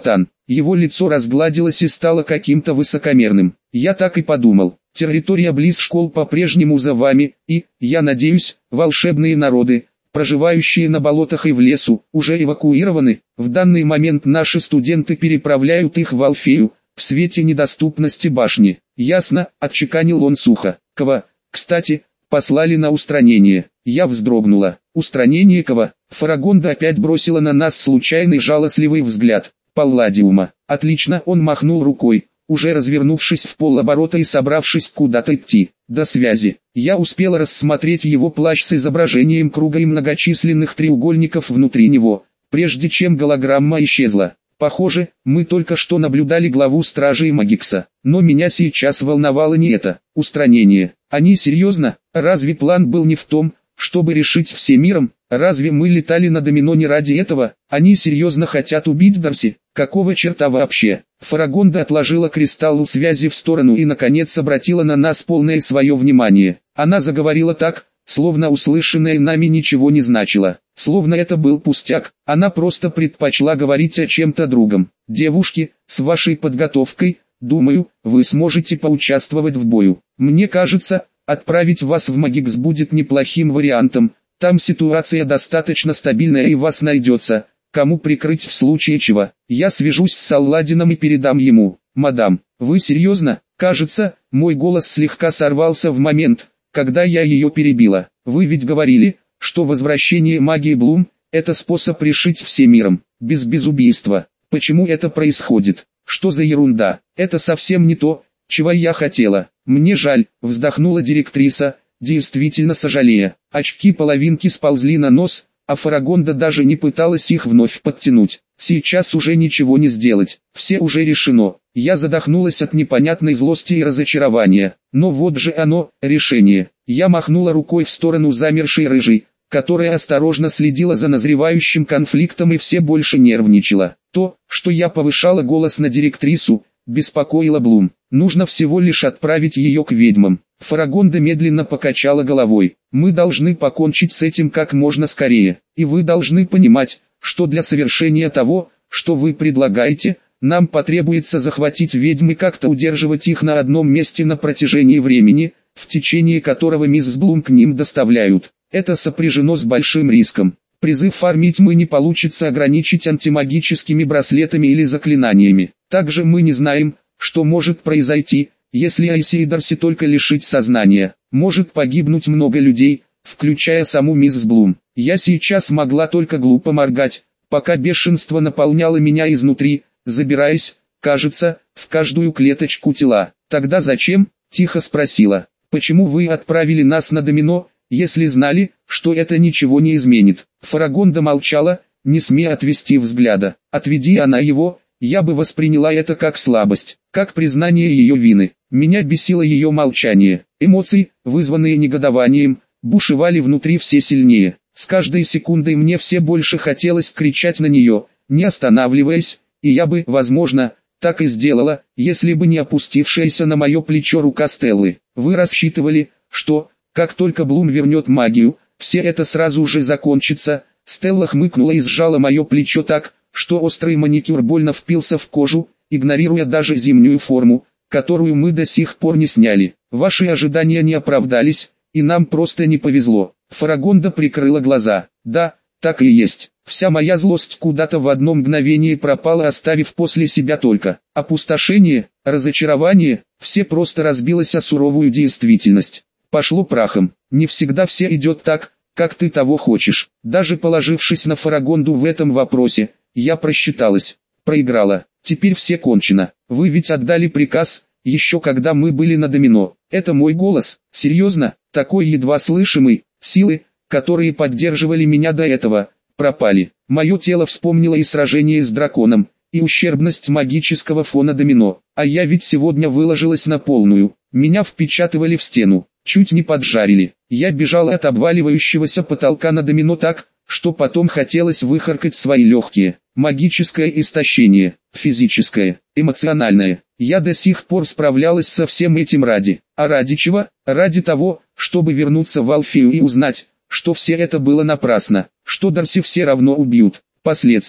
Его лицо разгладилось и стало каким-то высокомерным. Я так и подумал. Территория близ школ по-прежнему за вами, и, я надеюсь, волшебные народы, проживающие на болотах и в лесу, уже эвакуированы. В данный момент наши студенты переправляют их в Алфею, в свете недоступности башни. Ясно, отчеканил он сухо. Кого, кстати, послали на устранение. Я вздрогнула. Устранение кого? Фарагонда опять бросила на нас случайный жалостливый взгляд. Палладиума. Отлично, он махнул рукой, уже развернувшись в полоборота и собравшись куда-то идти. До связи. Я успел рассмотреть его плащ с изображением круга и многочисленных треугольников внутри него, прежде чем голограмма исчезла. Похоже, мы только что наблюдали главу стражей Магикса. Но меня сейчас волновало не это, устранение. Они серьезно? Разве план был не в том, чтобы решить все миром? Разве мы летали на Домино не ради этого? Они серьезно хотят убить Дарси? Какого черта вообще? Фарагонда отложила кристалл связи в сторону и наконец обратила на нас полное свое внимание. Она заговорила так, словно услышанное нами ничего не значило. Словно это был пустяк, она просто предпочла говорить о чем-то другом. Девушки, с вашей подготовкой, думаю, вы сможете поучаствовать в бою. Мне кажется, отправить вас в Магикс будет неплохим вариантом. Там ситуация достаточно стабильная и вас найдется, кому прикрыть в случае чего. Я свяжусь с Салладином и передам ему. Мадам, вы серьезно? Кажется, мой голос слегка сорвался в момент, когда я ее перебила. Вы ведь говорили, что возвращение магии Блум – это способ решить все миром, без безубийства. Почему это происходит? Что за ерунда? Это совсем не то, чего я хотела. Мне жаль, вздохнула директриса, действительно сожалея. Очки-половинки сползли на нос, а Фарагонда даже не пыталась их вновь подтянуть. Сейчас уже ничего не сделать, все уже решено. Я задохнулась от непонятной злости и разочарования. Но вот же оно, решение. Я махнула рукой в сторону замершей рыжей, которая осторожно следила за назревающим конфликтом и все больше нервничала. То, что я повышала голос на директрису, беспокоило Блум. Нужно всего лишь отправить ее к ведьмам. Фарагонда медленно покачала головой. Мы должны покончить с этим как можно скорее. И вы должны понимать, что для совершения того, что вы предлагаете, нам потребуется захватить ведьм и как-то удерживать их на одном месте на протяжении времени, в течение которого мисс Блум к ним доставляют. Это сопряжено с большим риском. Призыв фармить мы не получится ограничить антимагическими браслетами или заклинаниями. Также мы не знаем, что может произойти, если Айси и Дарси только лишить сознания. Может погибнуть много людей, включая саму мисс Блум. Я сейчас могла только глупо моргать, пока бешенство наполняло меня изнутри, забираясь, кажется, в каждую клеточку тела. Тогда зачем? Тихо спросила. Почему вы отправили нас на Домино, если знали, что это ничего не изменит? Фарагонда молчала, не смея отвести взгляда. Отведи она его, я бы восприняла это как слабость, как признание ее вины. Меня бесило ее молчание. Эмоции, вызванные негодованием, бушевали внутри все сильнее. С каждой секундой мне все больше хотелось кричать на нее, не останавливаясь, и я бы, возможно, так и сделала, если бы не опустившаяся на мое плечо рука Стеллы. Вы рассчитывали, что, как только Блум вернет магию, все это сразу же закончится. Стелла хмыкнула и сжала мое плечо так, что острый маникюр больно впился в кожу, игнорируя даже зимнюю форму, которую мы до сих пор не сняли. Ваши ожидания не оправдались, и нам просто не повезло. Фарагонда прикрыла глаза. Да, так и есть. Вся моя злость куда-то в одно мгновение пропала, оставив после себя только опустошение, разочарование, все просто разбилось о суровую действительность. Пошло прахом. Не всегда все идет так, как ты того хочешь. Даже положившись на Фарагонду в этом вопросе, я просчиталась, проиграла. Теперь все кончено. Вы ведь отдали приказ, еще когда мы были на Домино. Это мой голос, серьезно, такой едва слышимый. Силы, которые поддерживали меня до этого, пропали. Мое тело вспомнило и сражение с драконом, и ущербность магического фона Домино. А я ведь сегодня выложилась на полную. Меня впечатывали в стену, чуть не поджарили. Я бежала от обваливающегося потолка на Домино так, что потом хотелось выхаркать свои легкие. Магическое истощение, физическое, эмоциональное. Я до сих пор справлялась со всем этим ради. А ради чего? Ради того, чтобы вернуться в Алфею и узнать, что все это было напрасно, что Дарси все равно убьют. Последствия.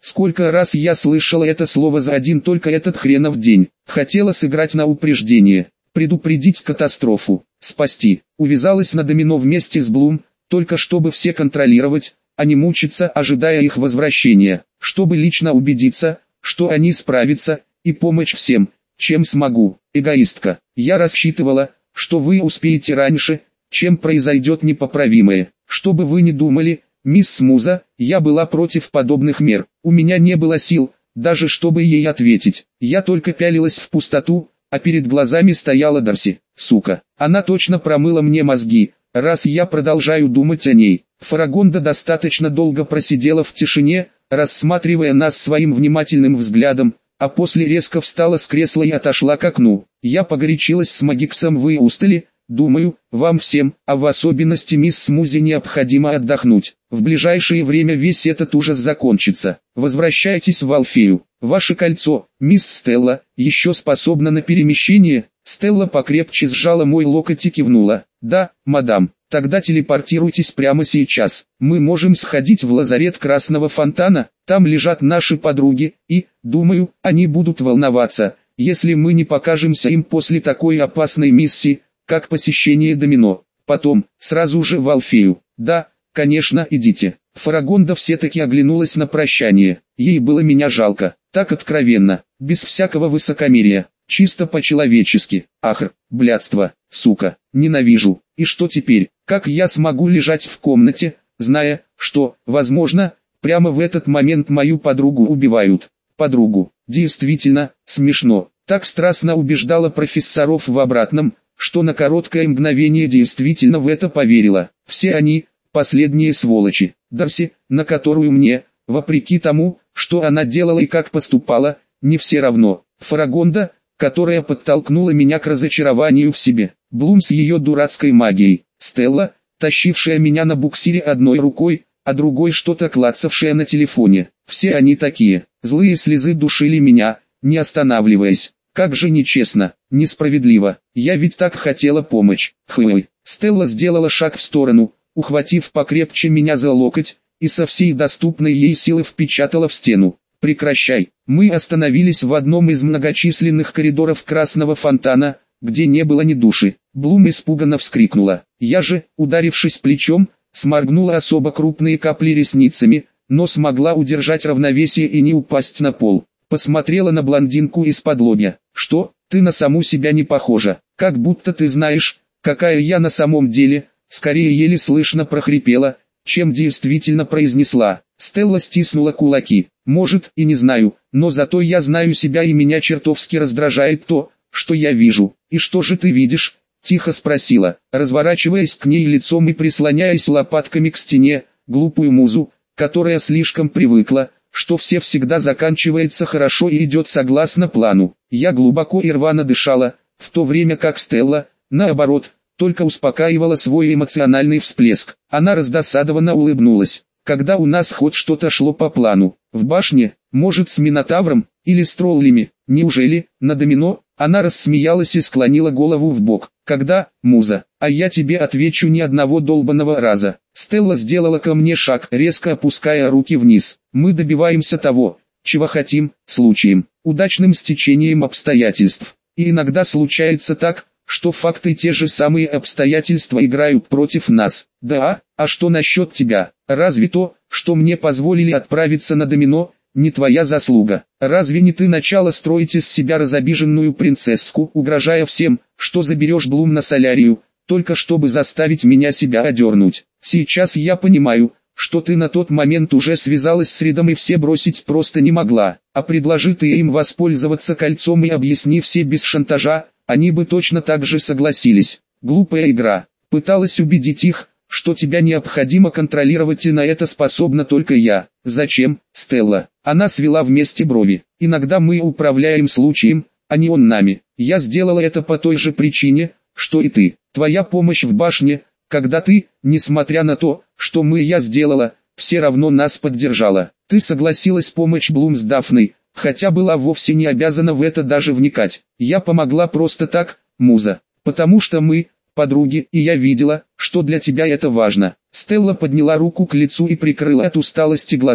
Сколько раз я слышала это слово за один только этот хренов день. Хотела сыграть на упреждение, предупредить катастрофу, спасти. Увязалась на домино вместе с Блум, только чтобы все контролировать, а не мучиться, ожидая их возвращения, чтобы лично убедиться, что они справятся, и помочь всем, чем смогу. Эгоистка. Я рассчитывала, что вы успеете раньше, чем произойдет непоправимое. Чтобы вы не думали, мисс Муза, я была против подобных мер. У меня не было сил, даже чтобы ей ответить. Я только пялилась в пустоту, а перед глазами стояла Дарси. Сука, она точно промыла мне мозги, раз я продолжаю думать о ней. Фарагонда достаточно долго просидела в тишине, рассматривая нас своим внимательным взглядом, а после резко встала с кресла и отошла к окну. Я погорячилась с Магиксом, вы устали? Думаю, вам всем, а в особенности мисс Смузи, необходимо отдохнуть. В ближайшее время весь этот ужас закончится. Возвращайтесь в Алфею. Ваше кольцо, мисс Стелла, еще способно на перемещение? Стелла покрепче сжала мой локоть и кивнула. Да, мадам. Тогда телепортируйтесь прямо сейчас. Мы можем сходить в лазарет Красного Фонтана, там лежат наши подруги, и, думаю, они будут волноваться, если мы не покажемся им после такой опасной миссии, как посещение домино. Потом, сразу же в Алфею. Да, конечно, идите. Фарагонда все-таки оглянулась на прощание. Ей было меня жалко, так откровенно, без всякого высокомерия, чисто по-человечески. Ах, блядство, сука, ненавижу. И что теперь? Как я смогу лежать в комнате, зная, что, возможно, прямо в этот момент мою подругу убивают? Подругу. Действительно, смешно. Так страстно убеждала профессоров в обратном, что на короткое мгновение действительно в это поверила. Все они, последние сволочи. Дарси, на которую мне, вопреки тому, что она делала и как поступала, не все равно. Фарагонда, которая подтолкнула меня к разочарованию в себе. Блум с ее дурацкой магией. Стелла, тащившая меня на буксире одной рукой, а другой что-то клацавшая на телефоне. Все они такие. Злые слезы душили меня, не останавливаясь. Как же нечестно, несправедливо. Я ведь так хотела помочь. Хвой. Стелла сделала шаг в сторону, ухватив покрепче меня за локоть, и со всей доступной ей силы впечатала в стену. Прекращай. Мы остановились в одном из многочисленных коридоров Красного Фонтана, где не было ни души. Блум испуганно вскрикнула. Я же, ударившись плечом, сморгнула особо крупные капли ресницами, но смогла удержать равновесие и не упасть на пол. Посмотрела на блондинку из-под лобья. Что, ты на саму себя не похожа, как будто ты знаешь, какая я на самом деле, скорее еле слышно прохрипела, чем действительно произнесла. Стелла стиснула кулаки. Может, и не знаю, но зато я знаю себя, и меня чертовски раздражает то, что я вижу. И что же ты видишь? Тихо спросила, разворачиваясь к ней лицом и прислоняясь лопатками к стене, глупую музу, которая слишком привыкла, что все всегда заканчивается хорошо и идет согласно плану. Я глубоко и рвано дышала, в то время как Стелла, наоборот, только успокаивала свой эмоциональный всплеск. Она раздосадованно улыбнулась. Когда у нас хоть что-то шло по плану, в башне, может с Минотавром, или с троллями, неужели, на домино? Она рассмеялась и склонила голову в бок. Когда, муза, а я тебе отвечу ни одного долбанного раза. Стелла сделала ко мне шаг, резко опуская руки вниз. Мы добиваемся того, чего хотим, случаем, удачным стечением обстоятельств. И иногда случается так, что факты, те же самые обстоятельства, играют против нас. Да, а что насчет тебя? Разве то, что мне позволили отправиться на домино, не твоя заслуга? Разве не ты начала строить из себя разобиженную принцесску, угрожая всем, что заберешь Блум на Солярию, только чтобы заставить меня себя одернуть? Сейчас я понимаю, что ты на тот момент уже связалась с Ридом и все бросить просто не могла. А предложи ты им воспользоваться кольцом и объясни все без шантажа, они бы точно так же согласились. Глупая игра. Пыталась убедить их, что тебя необходимо контролировать, и на это способна только я. Зачем, Стелла? Она свела вместе брови. Иногда мы управляем случаем, а не он нами. Я сделала это по той же причине, что и ты. Твоя помощь в башне, когда ты, несмотря на то, что мы я сделала, все равно нас поддержала. Ты согласилась помочь Блум с Дафной, хотя была вовсе не обязана в это даже вникать. Я помогла просто так, муза, потому что мы, подруги, и я видела, что для тебя это важно. Стелла подняла руку к лицу и прикрыла от усталости глаза,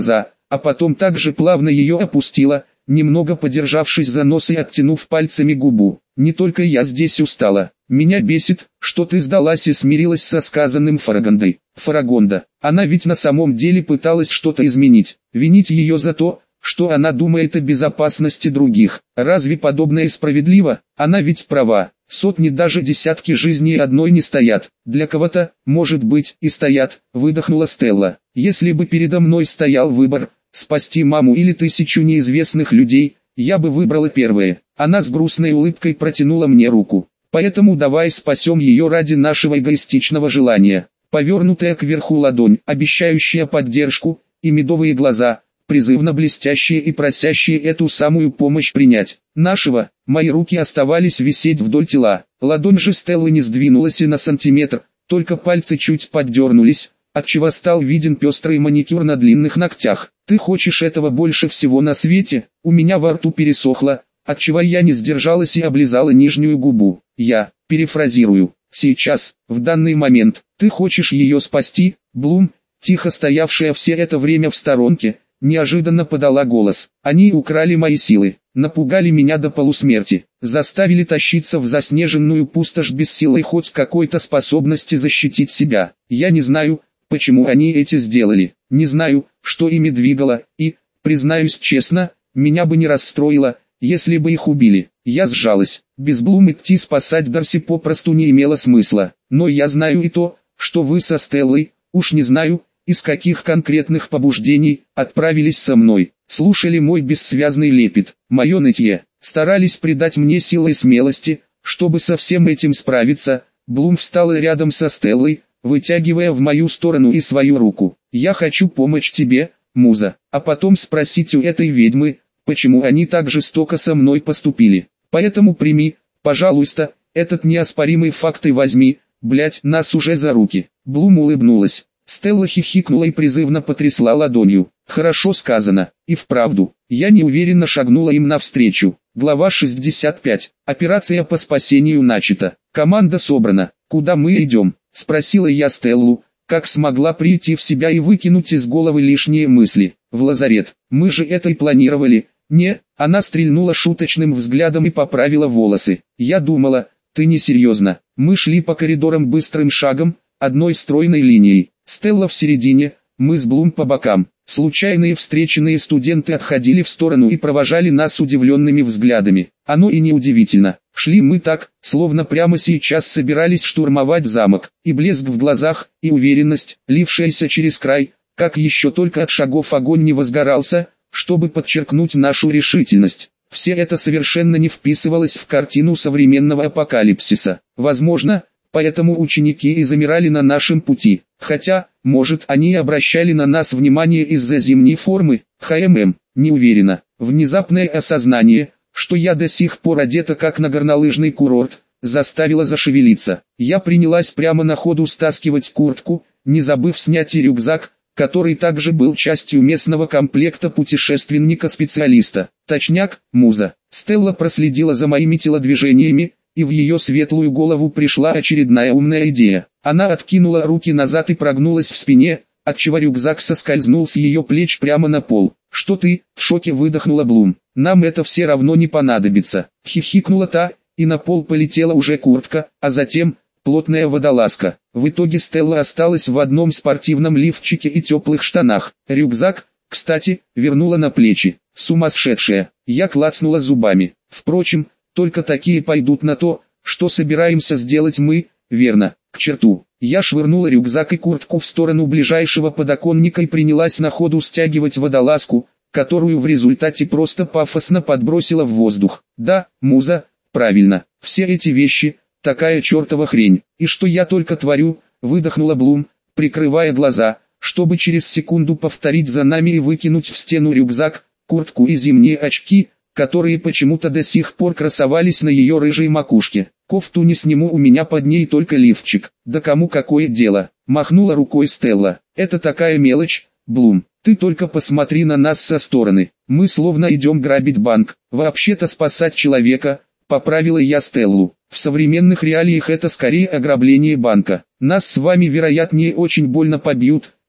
а потом также плавно ее опустила, немного подержавшись за нос и оттянув пальцами губу. «Не только я здесь устала. Меня бесит, что ты сдалась и смирилась со сказанным Фарагондой». Фарагонда. Она ведь на самом деле пыталась что-то изменить. Винить ее за то, что она думает о безопасности других. Разве подобное справедливо? Она ведь права. Сотни, даже десятки жизней одной не стоят. Для кого-то, может быть, и стоят, выдохнула Стелла. Если бы передо мной стоял выбор, спасти маму или тысячу неизвестных людей, я бы выбрала первое. Она с грустной улыбкой протянула мне руку. Поэтому давай спасем ее ради нашего эгоистичного желания. Повернутая кверху ладонь, обещающая поддержку, и медовые глаза, призывно блестящие и просящие эту самую помощь принять. Нашего, мои руки оставались висеть вдоль тела. Ладонь же Стеллы не сдвинулась и на сантиметр, только пальцы чуть поддернулись, отчего стал виден пестрый маникюр на длинных ногтях. «Ты хочешь этого больше всего на свете?» У меня во рту пересохло, отчего я не сдержалась и облизала нижнюю губу. Я, перефразирую, сейчас, в данный момент, ты хочешь ее спасти? Блум, тихо стоявшая все это время в сторонке, неожиданно подала голос. Они украли мои силы, напугали меня до полусмерти, заставили тащиться в заснеженную пустошь без силы и хоть какой-то способности защитить себя. Я не знаю, почему они это сделали, не знаю, что ими двигало, и, признаюсь честно, меня бы не расстроило, если бы их убили. Я сжалась. Без Блум идти спасать Дарси попросту не имело смысла. Но я знаю и то, что вы со Стеллой, уж не знаю, из каких конкретных побуждений, отправились со мной. Слушали мой бессвязный лепет, мое нытье, старались придать мне силы и смелости, чтобы со всем этим справиться. Блум встала рядом со Стеллой, вытягивая в мою сторону и свою руку. «Я хочу помочь тебе, Муза, а потом спросить у этой ведьмы, почему они так жестоко со мной поступили. Поэтому прими, пожалуйста, этот неоспоримый факт и возьми, блять, нас уже за руки». Блум улыбнулась. Стелла хихикнула и призывно потрясла ладонью. «Хорошо сказано, и вправду». Я неуверенно шагнула им навстречу. Глава шестьдесят пять. Операция по спасению начата. Команда собрана. «Куда мы идем?» — спросила я Стеллу, как смогла прийти в себя и выкинуть из головы лишние мысли. «В лазарет. Мы же это и планировали». «Не», — она стрельнула шуточным взглядом и поправила волосы. «Я думала, ты несерьезно». Мы шли по коридорам быстрым шагом, одной стройной линией. Стелла в середине, мы с Блум по бокам. Случайные встреченные студенты отходили в сторону и провожали нас удивленными взглядами. Оно и неудивительно. Шли мы так, словно прямо сейчас собирались штурмовать замок. И блеск в глазах, и уверенность, лившаяся через край, как еще только от шагов огонь не возгорался, чтобы подчеркнуть нашу решительность. Все это совершенно не вписывалось в картину современного апокалипсиса. Возможно, поэтому ученики и замирали на нашем пути. Хотя, может, они обращали на нас внимание из-за зимней формы, ХММ, не уверена. Внезапное осознание, что я до сих пор одета как на горнолыжный курорт, заставило зашевелиться. Я принялась прямо на ходу стаскивать куртку, не забыв снять и рюкзак, который также был частью местного комплекта путешественника-специалиста. Точняк, Муза. Стелла проследила за моими телодвижениями, и в ее светлую голову пришла очередная умная идея. Она откинула руки назад и прогнулась в спине, отчего рюкзак соскользнул с ее плеч прямо на пол. «Что ты?» — в шоке выдохнула Блум. «Нам это все равно не понадобится». Хихикнула та, и на пол полетела уже куртка, а затем плотная водолазка. В итоге Стелла осталась в одном спортивном лифчике и теплых штанах. Рюкзак, кстати, вернула на плечи. Сумасшедшая. Я клацнула зубами. Впрочем, только такие пойдут на то, что собираемся сделать мы, верно, к черту. Я швырнула рюкзак и куртку в сторону ближайшего подоконника и принялась на ходу стягивать водолазку, которую в результате просто пафосно подбросила в воздух. Да, Муза, правильно, все эти вещи, такая чертова хрень. И что я только творю, выдохнула Блум, прикрывая глаза, чтобы через секунду повторить за нами и выкинуть в стену рюкзак, куртку и зимние очки, которые почему-то до сих пор красовались на ее рыжей макушке. «Кофту не сниму, у меня под ней только лифчик». «Да кому какое дело?» — махнула рукой Стелла. «Это такая мелочь, Блум. Ты только посмотри на нас со стороны. Мы словно идем грабить банк. Вообще-то спасать человека», — поправила я Стеллу. «В современных реалиях это скорее ограбление банка. Нас с вами вероятнее очень больно побьют,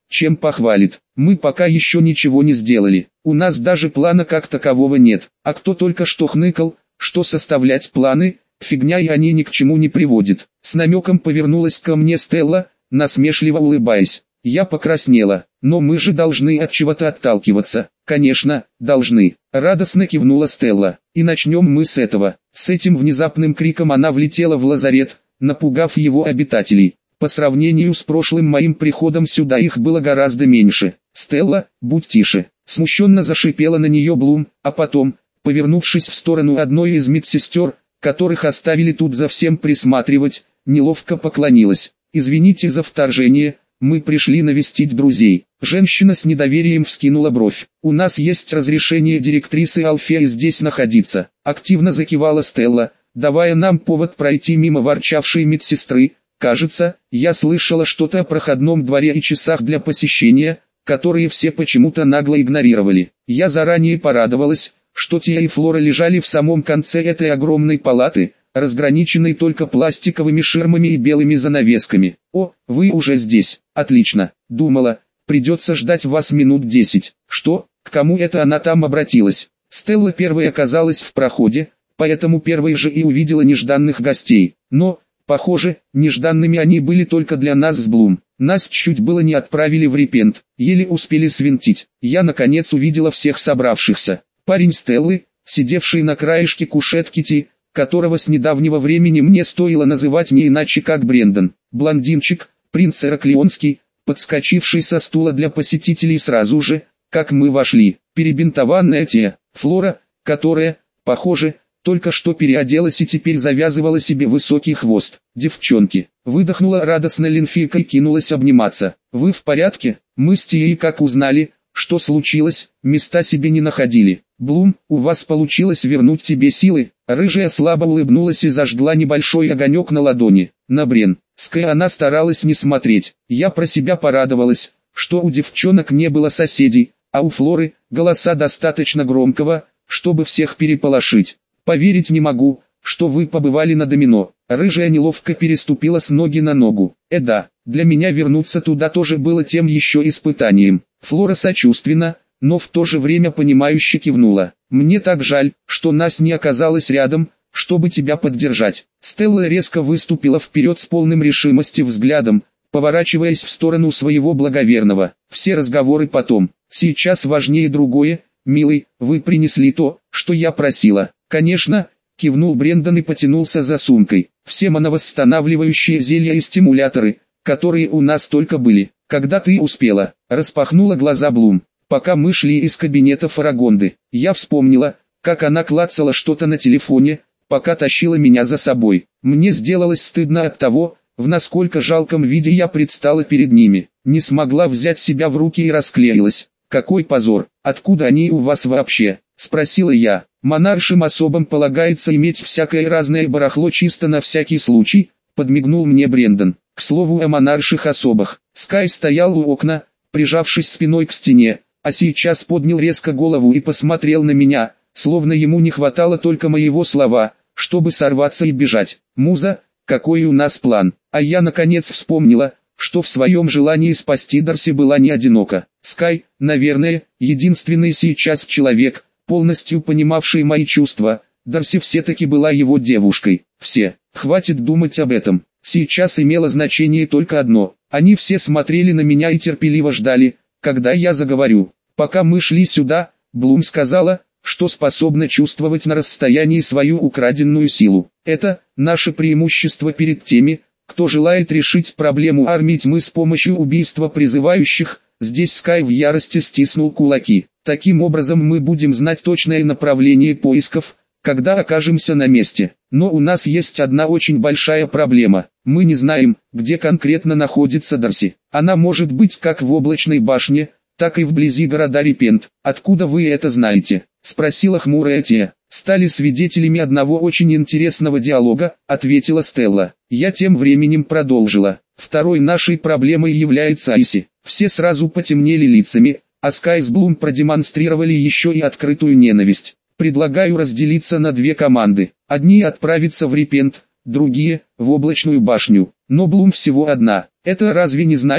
чем похвалит. Мы пока еще ничего не сделали. У нас даже плана как такового нет. А кто только что хныкал, что составлять планы, фигня, и они ни к чему не приводят. С намеком повернулась ко мне Стелла, насмешливо улыбаясь. Я покраснела. Но мы же должны от чего-то отталкиваться. Конечно, должны. Радостно кивнула Стелла. И начнем мы с этого. С этим внезапным криком она влетела в лазарет, напугав его обитателей. По сравнению с прошлым моим приходом сюда их было гораздо меньше. «Стелла, будь тише!» Смущенно зашипела на нее Блум, а потом, повернувшись в сторону одной из медсестер, которых оставили тут за всем присматривать, неловко поклонилась. «Извините за вторжение, мы пришли навестить друзей». Женщина с недоверием вскинула бровь. «У нас есть разрешение директрисы Алфеи здесь находиться», активно закивала Стелла, давая нам повод пройти мимо ворчавшей медсестры. «Кажется, я слышала что-то о проходном дворе и часах для посещения, которые все почему-то нагло игнорировали. Я заранее порадовалась, что Тия и Флора лежали в самом конце этой огромной палаты, разграниченной только пластиковыми ширмами и белыми занавесками. О, вы уже здесь, отлично, думала, придется ждать вас минут десять. Что, к кому это она там обратилась?» Стелла первой оказалась в проходе, поэтому первой же и увидела нежданных гостей. Но, похоже, нежданными они были только для нас с Блум. Нас чуть было не отправили в Репент, еле успели свинтить. Я наконец увидела всех собравшихся. Парень Стеллы, сидевший на краешке кушетки Ти, которого с недавнего времени мне стоило называть не иначе как Брендон. Блондинчик, принц Эраклионский, подскочивший со стула для посетителей сразу же, как мы вошли. Перебинтованная Тия, Флора, которая, похоже, только что переоделась и теперь завязывала себе высокий хвост. «Девчонки!» Выдохнула радостно Линфийка и кинулась обниматься. «Вы в порядке?» Мы с Тией как узнали, что случилось, места себе не находили. «Блум, у вас получилось вернуть тебе силы?» Рыжая слабо улыбнулась и зажгла небольшой огонек на ладони. На Брен. Скай она старалась не смотреть. Я про себя порадовалась, что у девчонок не было соседей, а у Флоры голоса достаточно громкого, чтобы всех переполошить. «Поверить не могу, что вы побывали на домино». Рыжая неловко переступила с ноги на ногу. «Э да, для меня вернуться туда тоже было тем еще испытанием». Флора сочувственно, но в то же время понимающе кивнула. «Мне так жаль, что нас не оказалось рядом, чтобы тебя поддержать». Стелла резко выступила вперед с полным решимости взглядом, поворачиваясь в сторону своего благоверного. «Все разговоры потом. Сейчас важнее другое. Милый, вы принесли то, что я просила». «Конечно», — кивнул Брендон и потянулся за сумкой. «Все мановосстанавливающие зелья и стимуляторы, которые у нас только были. Когда ты успела?» Распахнула глаза Блум. «Пока мы шли из кабинета Фарагонды, я вспомнила, как она клацала что-то на телефоне, пока тащила меня за собой. Мне сделалось стыдно от того, в насколько жалком виде я предстала перед ними. Не смогла взять себя в руки и расклеилась. Какой позор! Откуда они у вас вообще?» — спросила я. «Монаршим особам полагается иметь всякое разное барахло чисто на всякий случай», — подмигнул мне Брендон. К слову о монарших особах. Скай стоял у окна, прижавшись спиной к стене, а сейчас поднял резко голову и посмотрел на меня, словно ему не хватало только моего слова, чтобы сорваться и бежать. «Муза, какой у нас план?» А я наконец вспомнила, что в своем желании спасти Дарси была не одинока. Скай, наверное, единственный сейчас человек, полностью понимавший мои чувства. Дарси все-таки была его девушкой. Все, хватит думать об этом. Сейчас имело значение только одно. Они все смотрели на меня и терпеливо ждали, когда я заговорю. Пока мы шли сюда, Блум сказала, что способна чувствовать на расстоянии свою украденную силу. Это наше преимущество перед теми, кто желает решить проблему армии тьмы с помощью убийства призывающих. Здесь Скай в ярости стиснул кулаки. Таким образом мы будем знать точное направление поисков, когда окажемся на месте. Но у нас есть одна очень большая проблема. Мы не знаем, где конкретно находится Дарси. Она может быть как в облачной башне, так и вблизи города Репент. «Откуда вы это знаете?» — спросила хмурая Тия. «Стали свидетелями одного очень интересного диалога», — ответила Стелла. Я тем временем продолжила. «Второй нашей проблемой является Айси». Все сразу потемнели лицами, а Скай с Блум продемонстрировали еще и открытую ненависть. «Предлагаю разделиться на две команды. Одни отправятся в Репент, другие — в облачную башню. Но Блум всего одна. Это разве не значит,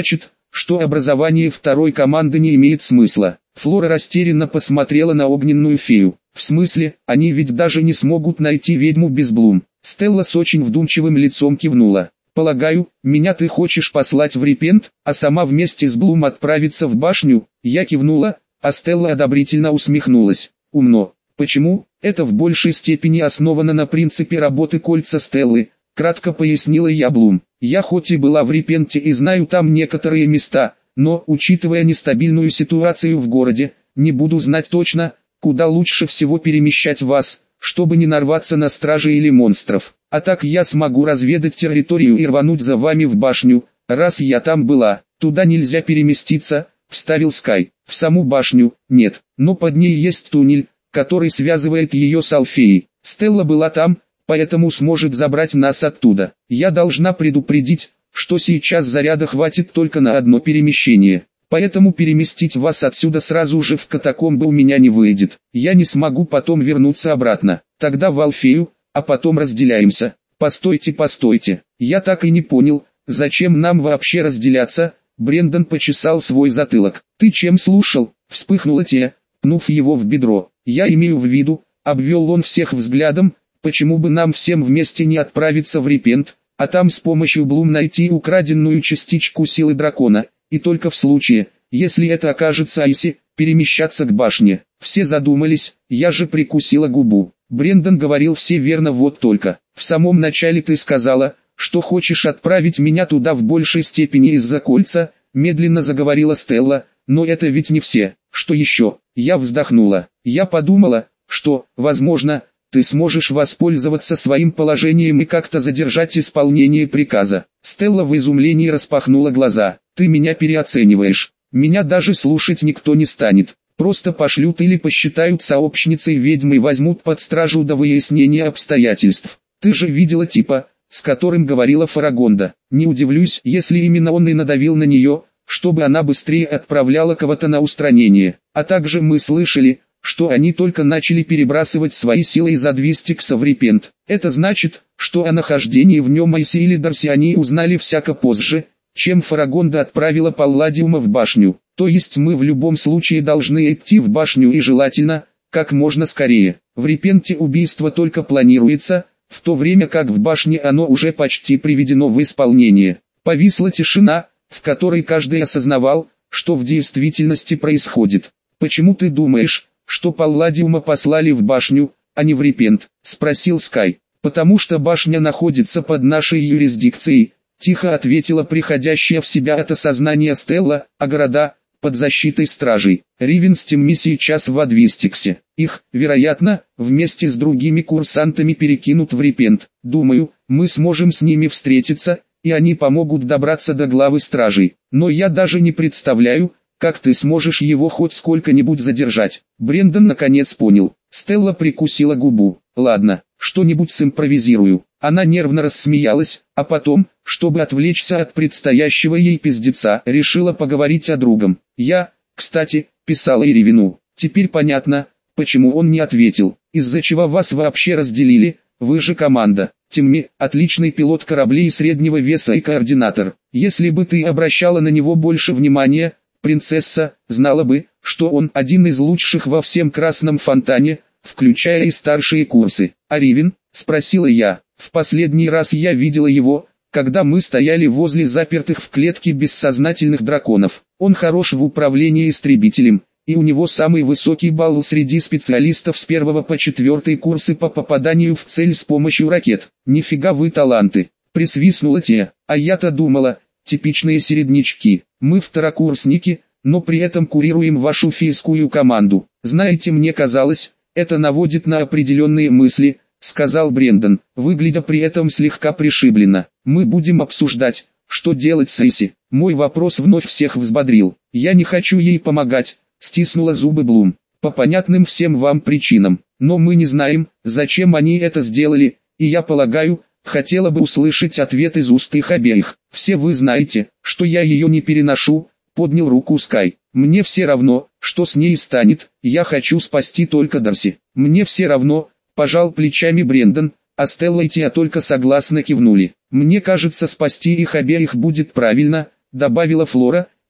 что образование второй команды не имеет смысла. Флора растерянно посмотрела на огненную фею. В смысле, они ведь даже не смогут найти ведьму без Блум. Стелла с очень вдумчивым лицом кивнула. «Полагаю, меня ты хочешь послать в Репент, а сама вместе с Блум отправиться в башню?» Я кивнула, а Стелла одобрительно усмехнулась. «Умно. Почему? Это в большей степени основано на принципе работы кольца Стеллы», кратко пояснила я Блум. «Я хоть и была в Репенте и знаю там некоторые места, но, учитывая нестабильную ситуацию в городе, не буду знать точно, куда лучше всего перемещать вас, чтобы не нарваться на стражей или монстров. А так я смогу разведать территорию и рвануть за вами в башню, раз я там была. Туда нельзя переместиться», вставил Скай. «В саму башню, нет, но под ней есть туннель, который связывает ее с Алфеей. Стелла была там, поэтому сможет забрать нас оттуда. Я должна предупредить, что сейчас заряда хватит только на одно перемещение. Поэтому переместить вас отсюда сразу же в катакомбы у меня не выйдет. Я не смогу потом вернуться обратно. Тогда в Алфею, а потом разделяемся». «Постойте, постойте. Я так и не понял, зачем нам вообще разделяться?» Брендон почесал свой затылок. «Ты чем слушал?» Вспыхнула Тея, пнув его в бедро. «Я имею в виду», обвел он всех взглядом, «почему бы нам всем вместе не отправиться в Репент, а там с помощью Блум найти украденную частичку силы дракона, и только в случае, если это окажется Айси, перемещаться к башне». Все задумались, я же прикусила губу. Брендон говорил все верно, вот только. «В самом начале ты сказала, что хочешь отправить меня туда в большей степени из-за кольца», медленно заговорила Стелла, «но это ведь не все. Что еще?» Я вздохнула. «Я подумала, что, возможно, ты сможешь воспользоваться своим положением и как-то задержать исполнение приказа». Стелла в изумлении распахнула глаза. «Ты меня переоцениваешь. Меня даже слушать никто не станет. Просто пошлют или посчитают сообщницей ведьмы и возьмут под стражу до выяснения обстоятельств. Ты же видела типа, с которым говорила Фарагонда. Не удивлюсь, если именно он и надавил на нее, чтобы она быстрее отправляла кого-то на устранение. А также мы слышали, что они только начали перебрасывать свои силы из Адвистикса в Репент. Это значит, что о нахождении в нем Айси или Дарси они узнали всяко позже, чем Фарагонда отправила Палладиума в башню. То есть мы в любом случае должны идти в башню и желательно, как можно скорее. В Репенте убийство только планируется, в то время как в башне оно уже почти приведено в исполнение». Повисла тишина, в которой каждый осознавал, что в действительности происходит. «Почему ты думаешь, что Палладиума послали в башню, а не в Репент?» — спросил Скай. «Потому что башня находится под нашей юрисдикцией», — тихо ответила приходящая в себя от осознания Стелла, «а города — под защитой стражей. Ривен с Тимми сейчас в Адвистиксе. Их, вероятно, вместе с другими курсантами перекинут в Репент. Думаю, мы сможем с ними встретиться, и они помогут добраться до главы стражей. Но я даже не представляю, как ты сможешь его хоть сколько-нибудь задержать». Брендон наконец понял. Стелла прикусила губу. «Ладно, что-нибудь симпровизирую». Она нервно рассмеялась, а потом, чтобы отвлечься от предстоящего ей пиздеца, решила поговорить о другом. «Я, кстати, писала Иривину. Теперь понятно, почему он не ответил. Из-за чего вас вообще разделили, вы же команда. Тимми – отличный пилот кораблей среднего веса и координатор. Если бы ты обращала на него больше внимания, принцесса, знала бы, что он один из лучших во всем Красном Фонтане, включая и старшие курсы». «А Ривен?» – спросила я. «В последний раз я видела его, когда мы стояли возле запертых в клетке бессознательных драконов. Он хорош в управлении истребителем, и у него самый высокий балл среди специалистов с первого по четвертый курсы по попаданию в цель с помощью ракет. Нифига вы таланты!» — присвистнула Тея. «А я-то думала, типичные середнячки. Мы второкурсники, но при этом курируем вашу фейскую команду. Знаете, мне казалось, это наводит на определенные мысли», — сказал Брендон, выглядя при этом слегка пришибленно. «Мы будем обсуждать, что делать с Айси». Мой вопрос вновь всех взбодрил. «Я не хочу ей помогать», — стиснула зубы Блум. «По понятным всем вам причинам. Но мы не знаем, зачем они это сделали, и я полагаю, хотела бы услышать ответ из уст их обеих. Все вы знаете, что я ее не переношу», — поднял руку Скай. «Мне все равно, что с ней станет, я хочу спасти только Дарси». «Мне все равно», — пожал плечами Брендон, а Стелла и Тиа только согласно кивнули. «Мне кажется, спасти их обеих будет правильно», — добавила Флора,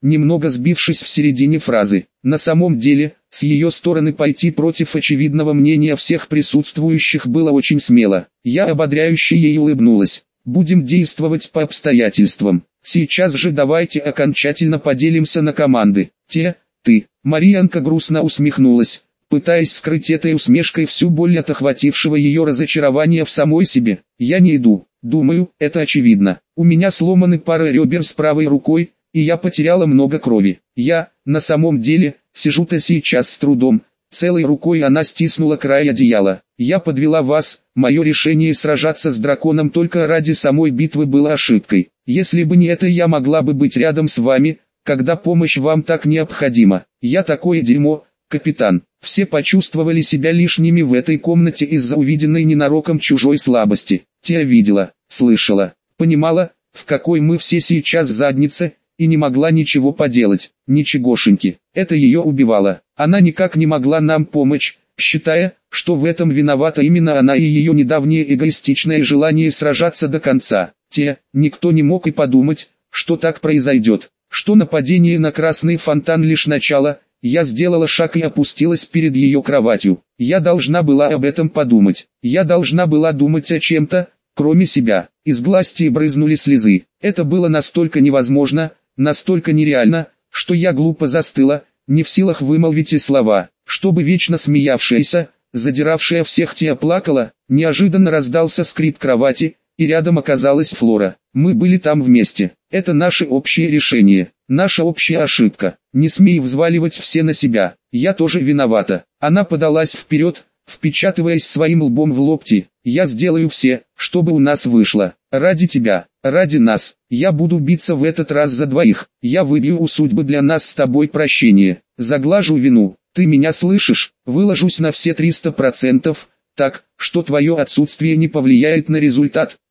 немного сбившись в середине фразы. На самом деле, с ее стороны пойти против очевидного мнения всех присутствующих было очень смело. Я ободряюще ей улыбнулась. Будем действовать по обстоятельствам. Сейчас же давайте окончательно поделимся на команды. Те, ты. Марьянка грустно усмехнулась, пытаясь скрыть этой усмешкой всю боль от охватившего ее разочарования в самой себе. Я не иду. Думаю, это очевидно. У меня сломаны пара ребер с правой рукой, и я потеряла много крови. Я, на самом деле, сижу-то сейчас с трудом. Целой рукой она стиснула край одеяла. Я подвела вас, мое решение сражаться с драконом только ради самой битвы было ошибкой. Если бы не это, я могла бы быть рядом с вами, когда помощь вам так необходима. Я такое дерьмо, капитан. Все почувствовали себя лишними в этой комнате из-за увиденной ненароком чужой слабости. Тия видела, слышала, понимала, в какой мы все сейчас заднице, и не могла ничего поделать, ничегошеньки. Это ее убивало. Она никак не могла нам помочь, считая, что в этом виновата именно она и ее недавнее эгоистичное желание сражаться до конца. Те, никто не мог и подумать, что так произойдет, что нападение на красный фонтан лишь начало. Я сделала шаг и опустилась перед ее кроватью. Я должна была об этом подумать. Я должна была думать о чем-то, кроме себя. Из глаз Тии брызнули слезы. Это было настолько невозможно, настолько нереально, что я глупо застыла, не в силах вымолвить и слова. Чтобы вечно смеявшаяся, задиравшая всех Тия плакала, неожиданно раздался скрип кровати, и рядом оказалась Флора. Мы были там вместе. Это наше общее решение, наша общая ошибка. Не смей взваливать все на себя. Я тоже виновата. Она подалась вперед, впечатываясь своим лбом в локти. Я сделаю все, чтобы у нас вышло. Ради тебя, ради нас. Я буду биться в этот раз за двоих. Я выбью у судьбы для нас с тобой прощение. Заглажу вину. Ты меня слышишь? Выложусь на все триста процентов, так, что твое отсутствие не повлияет на результат.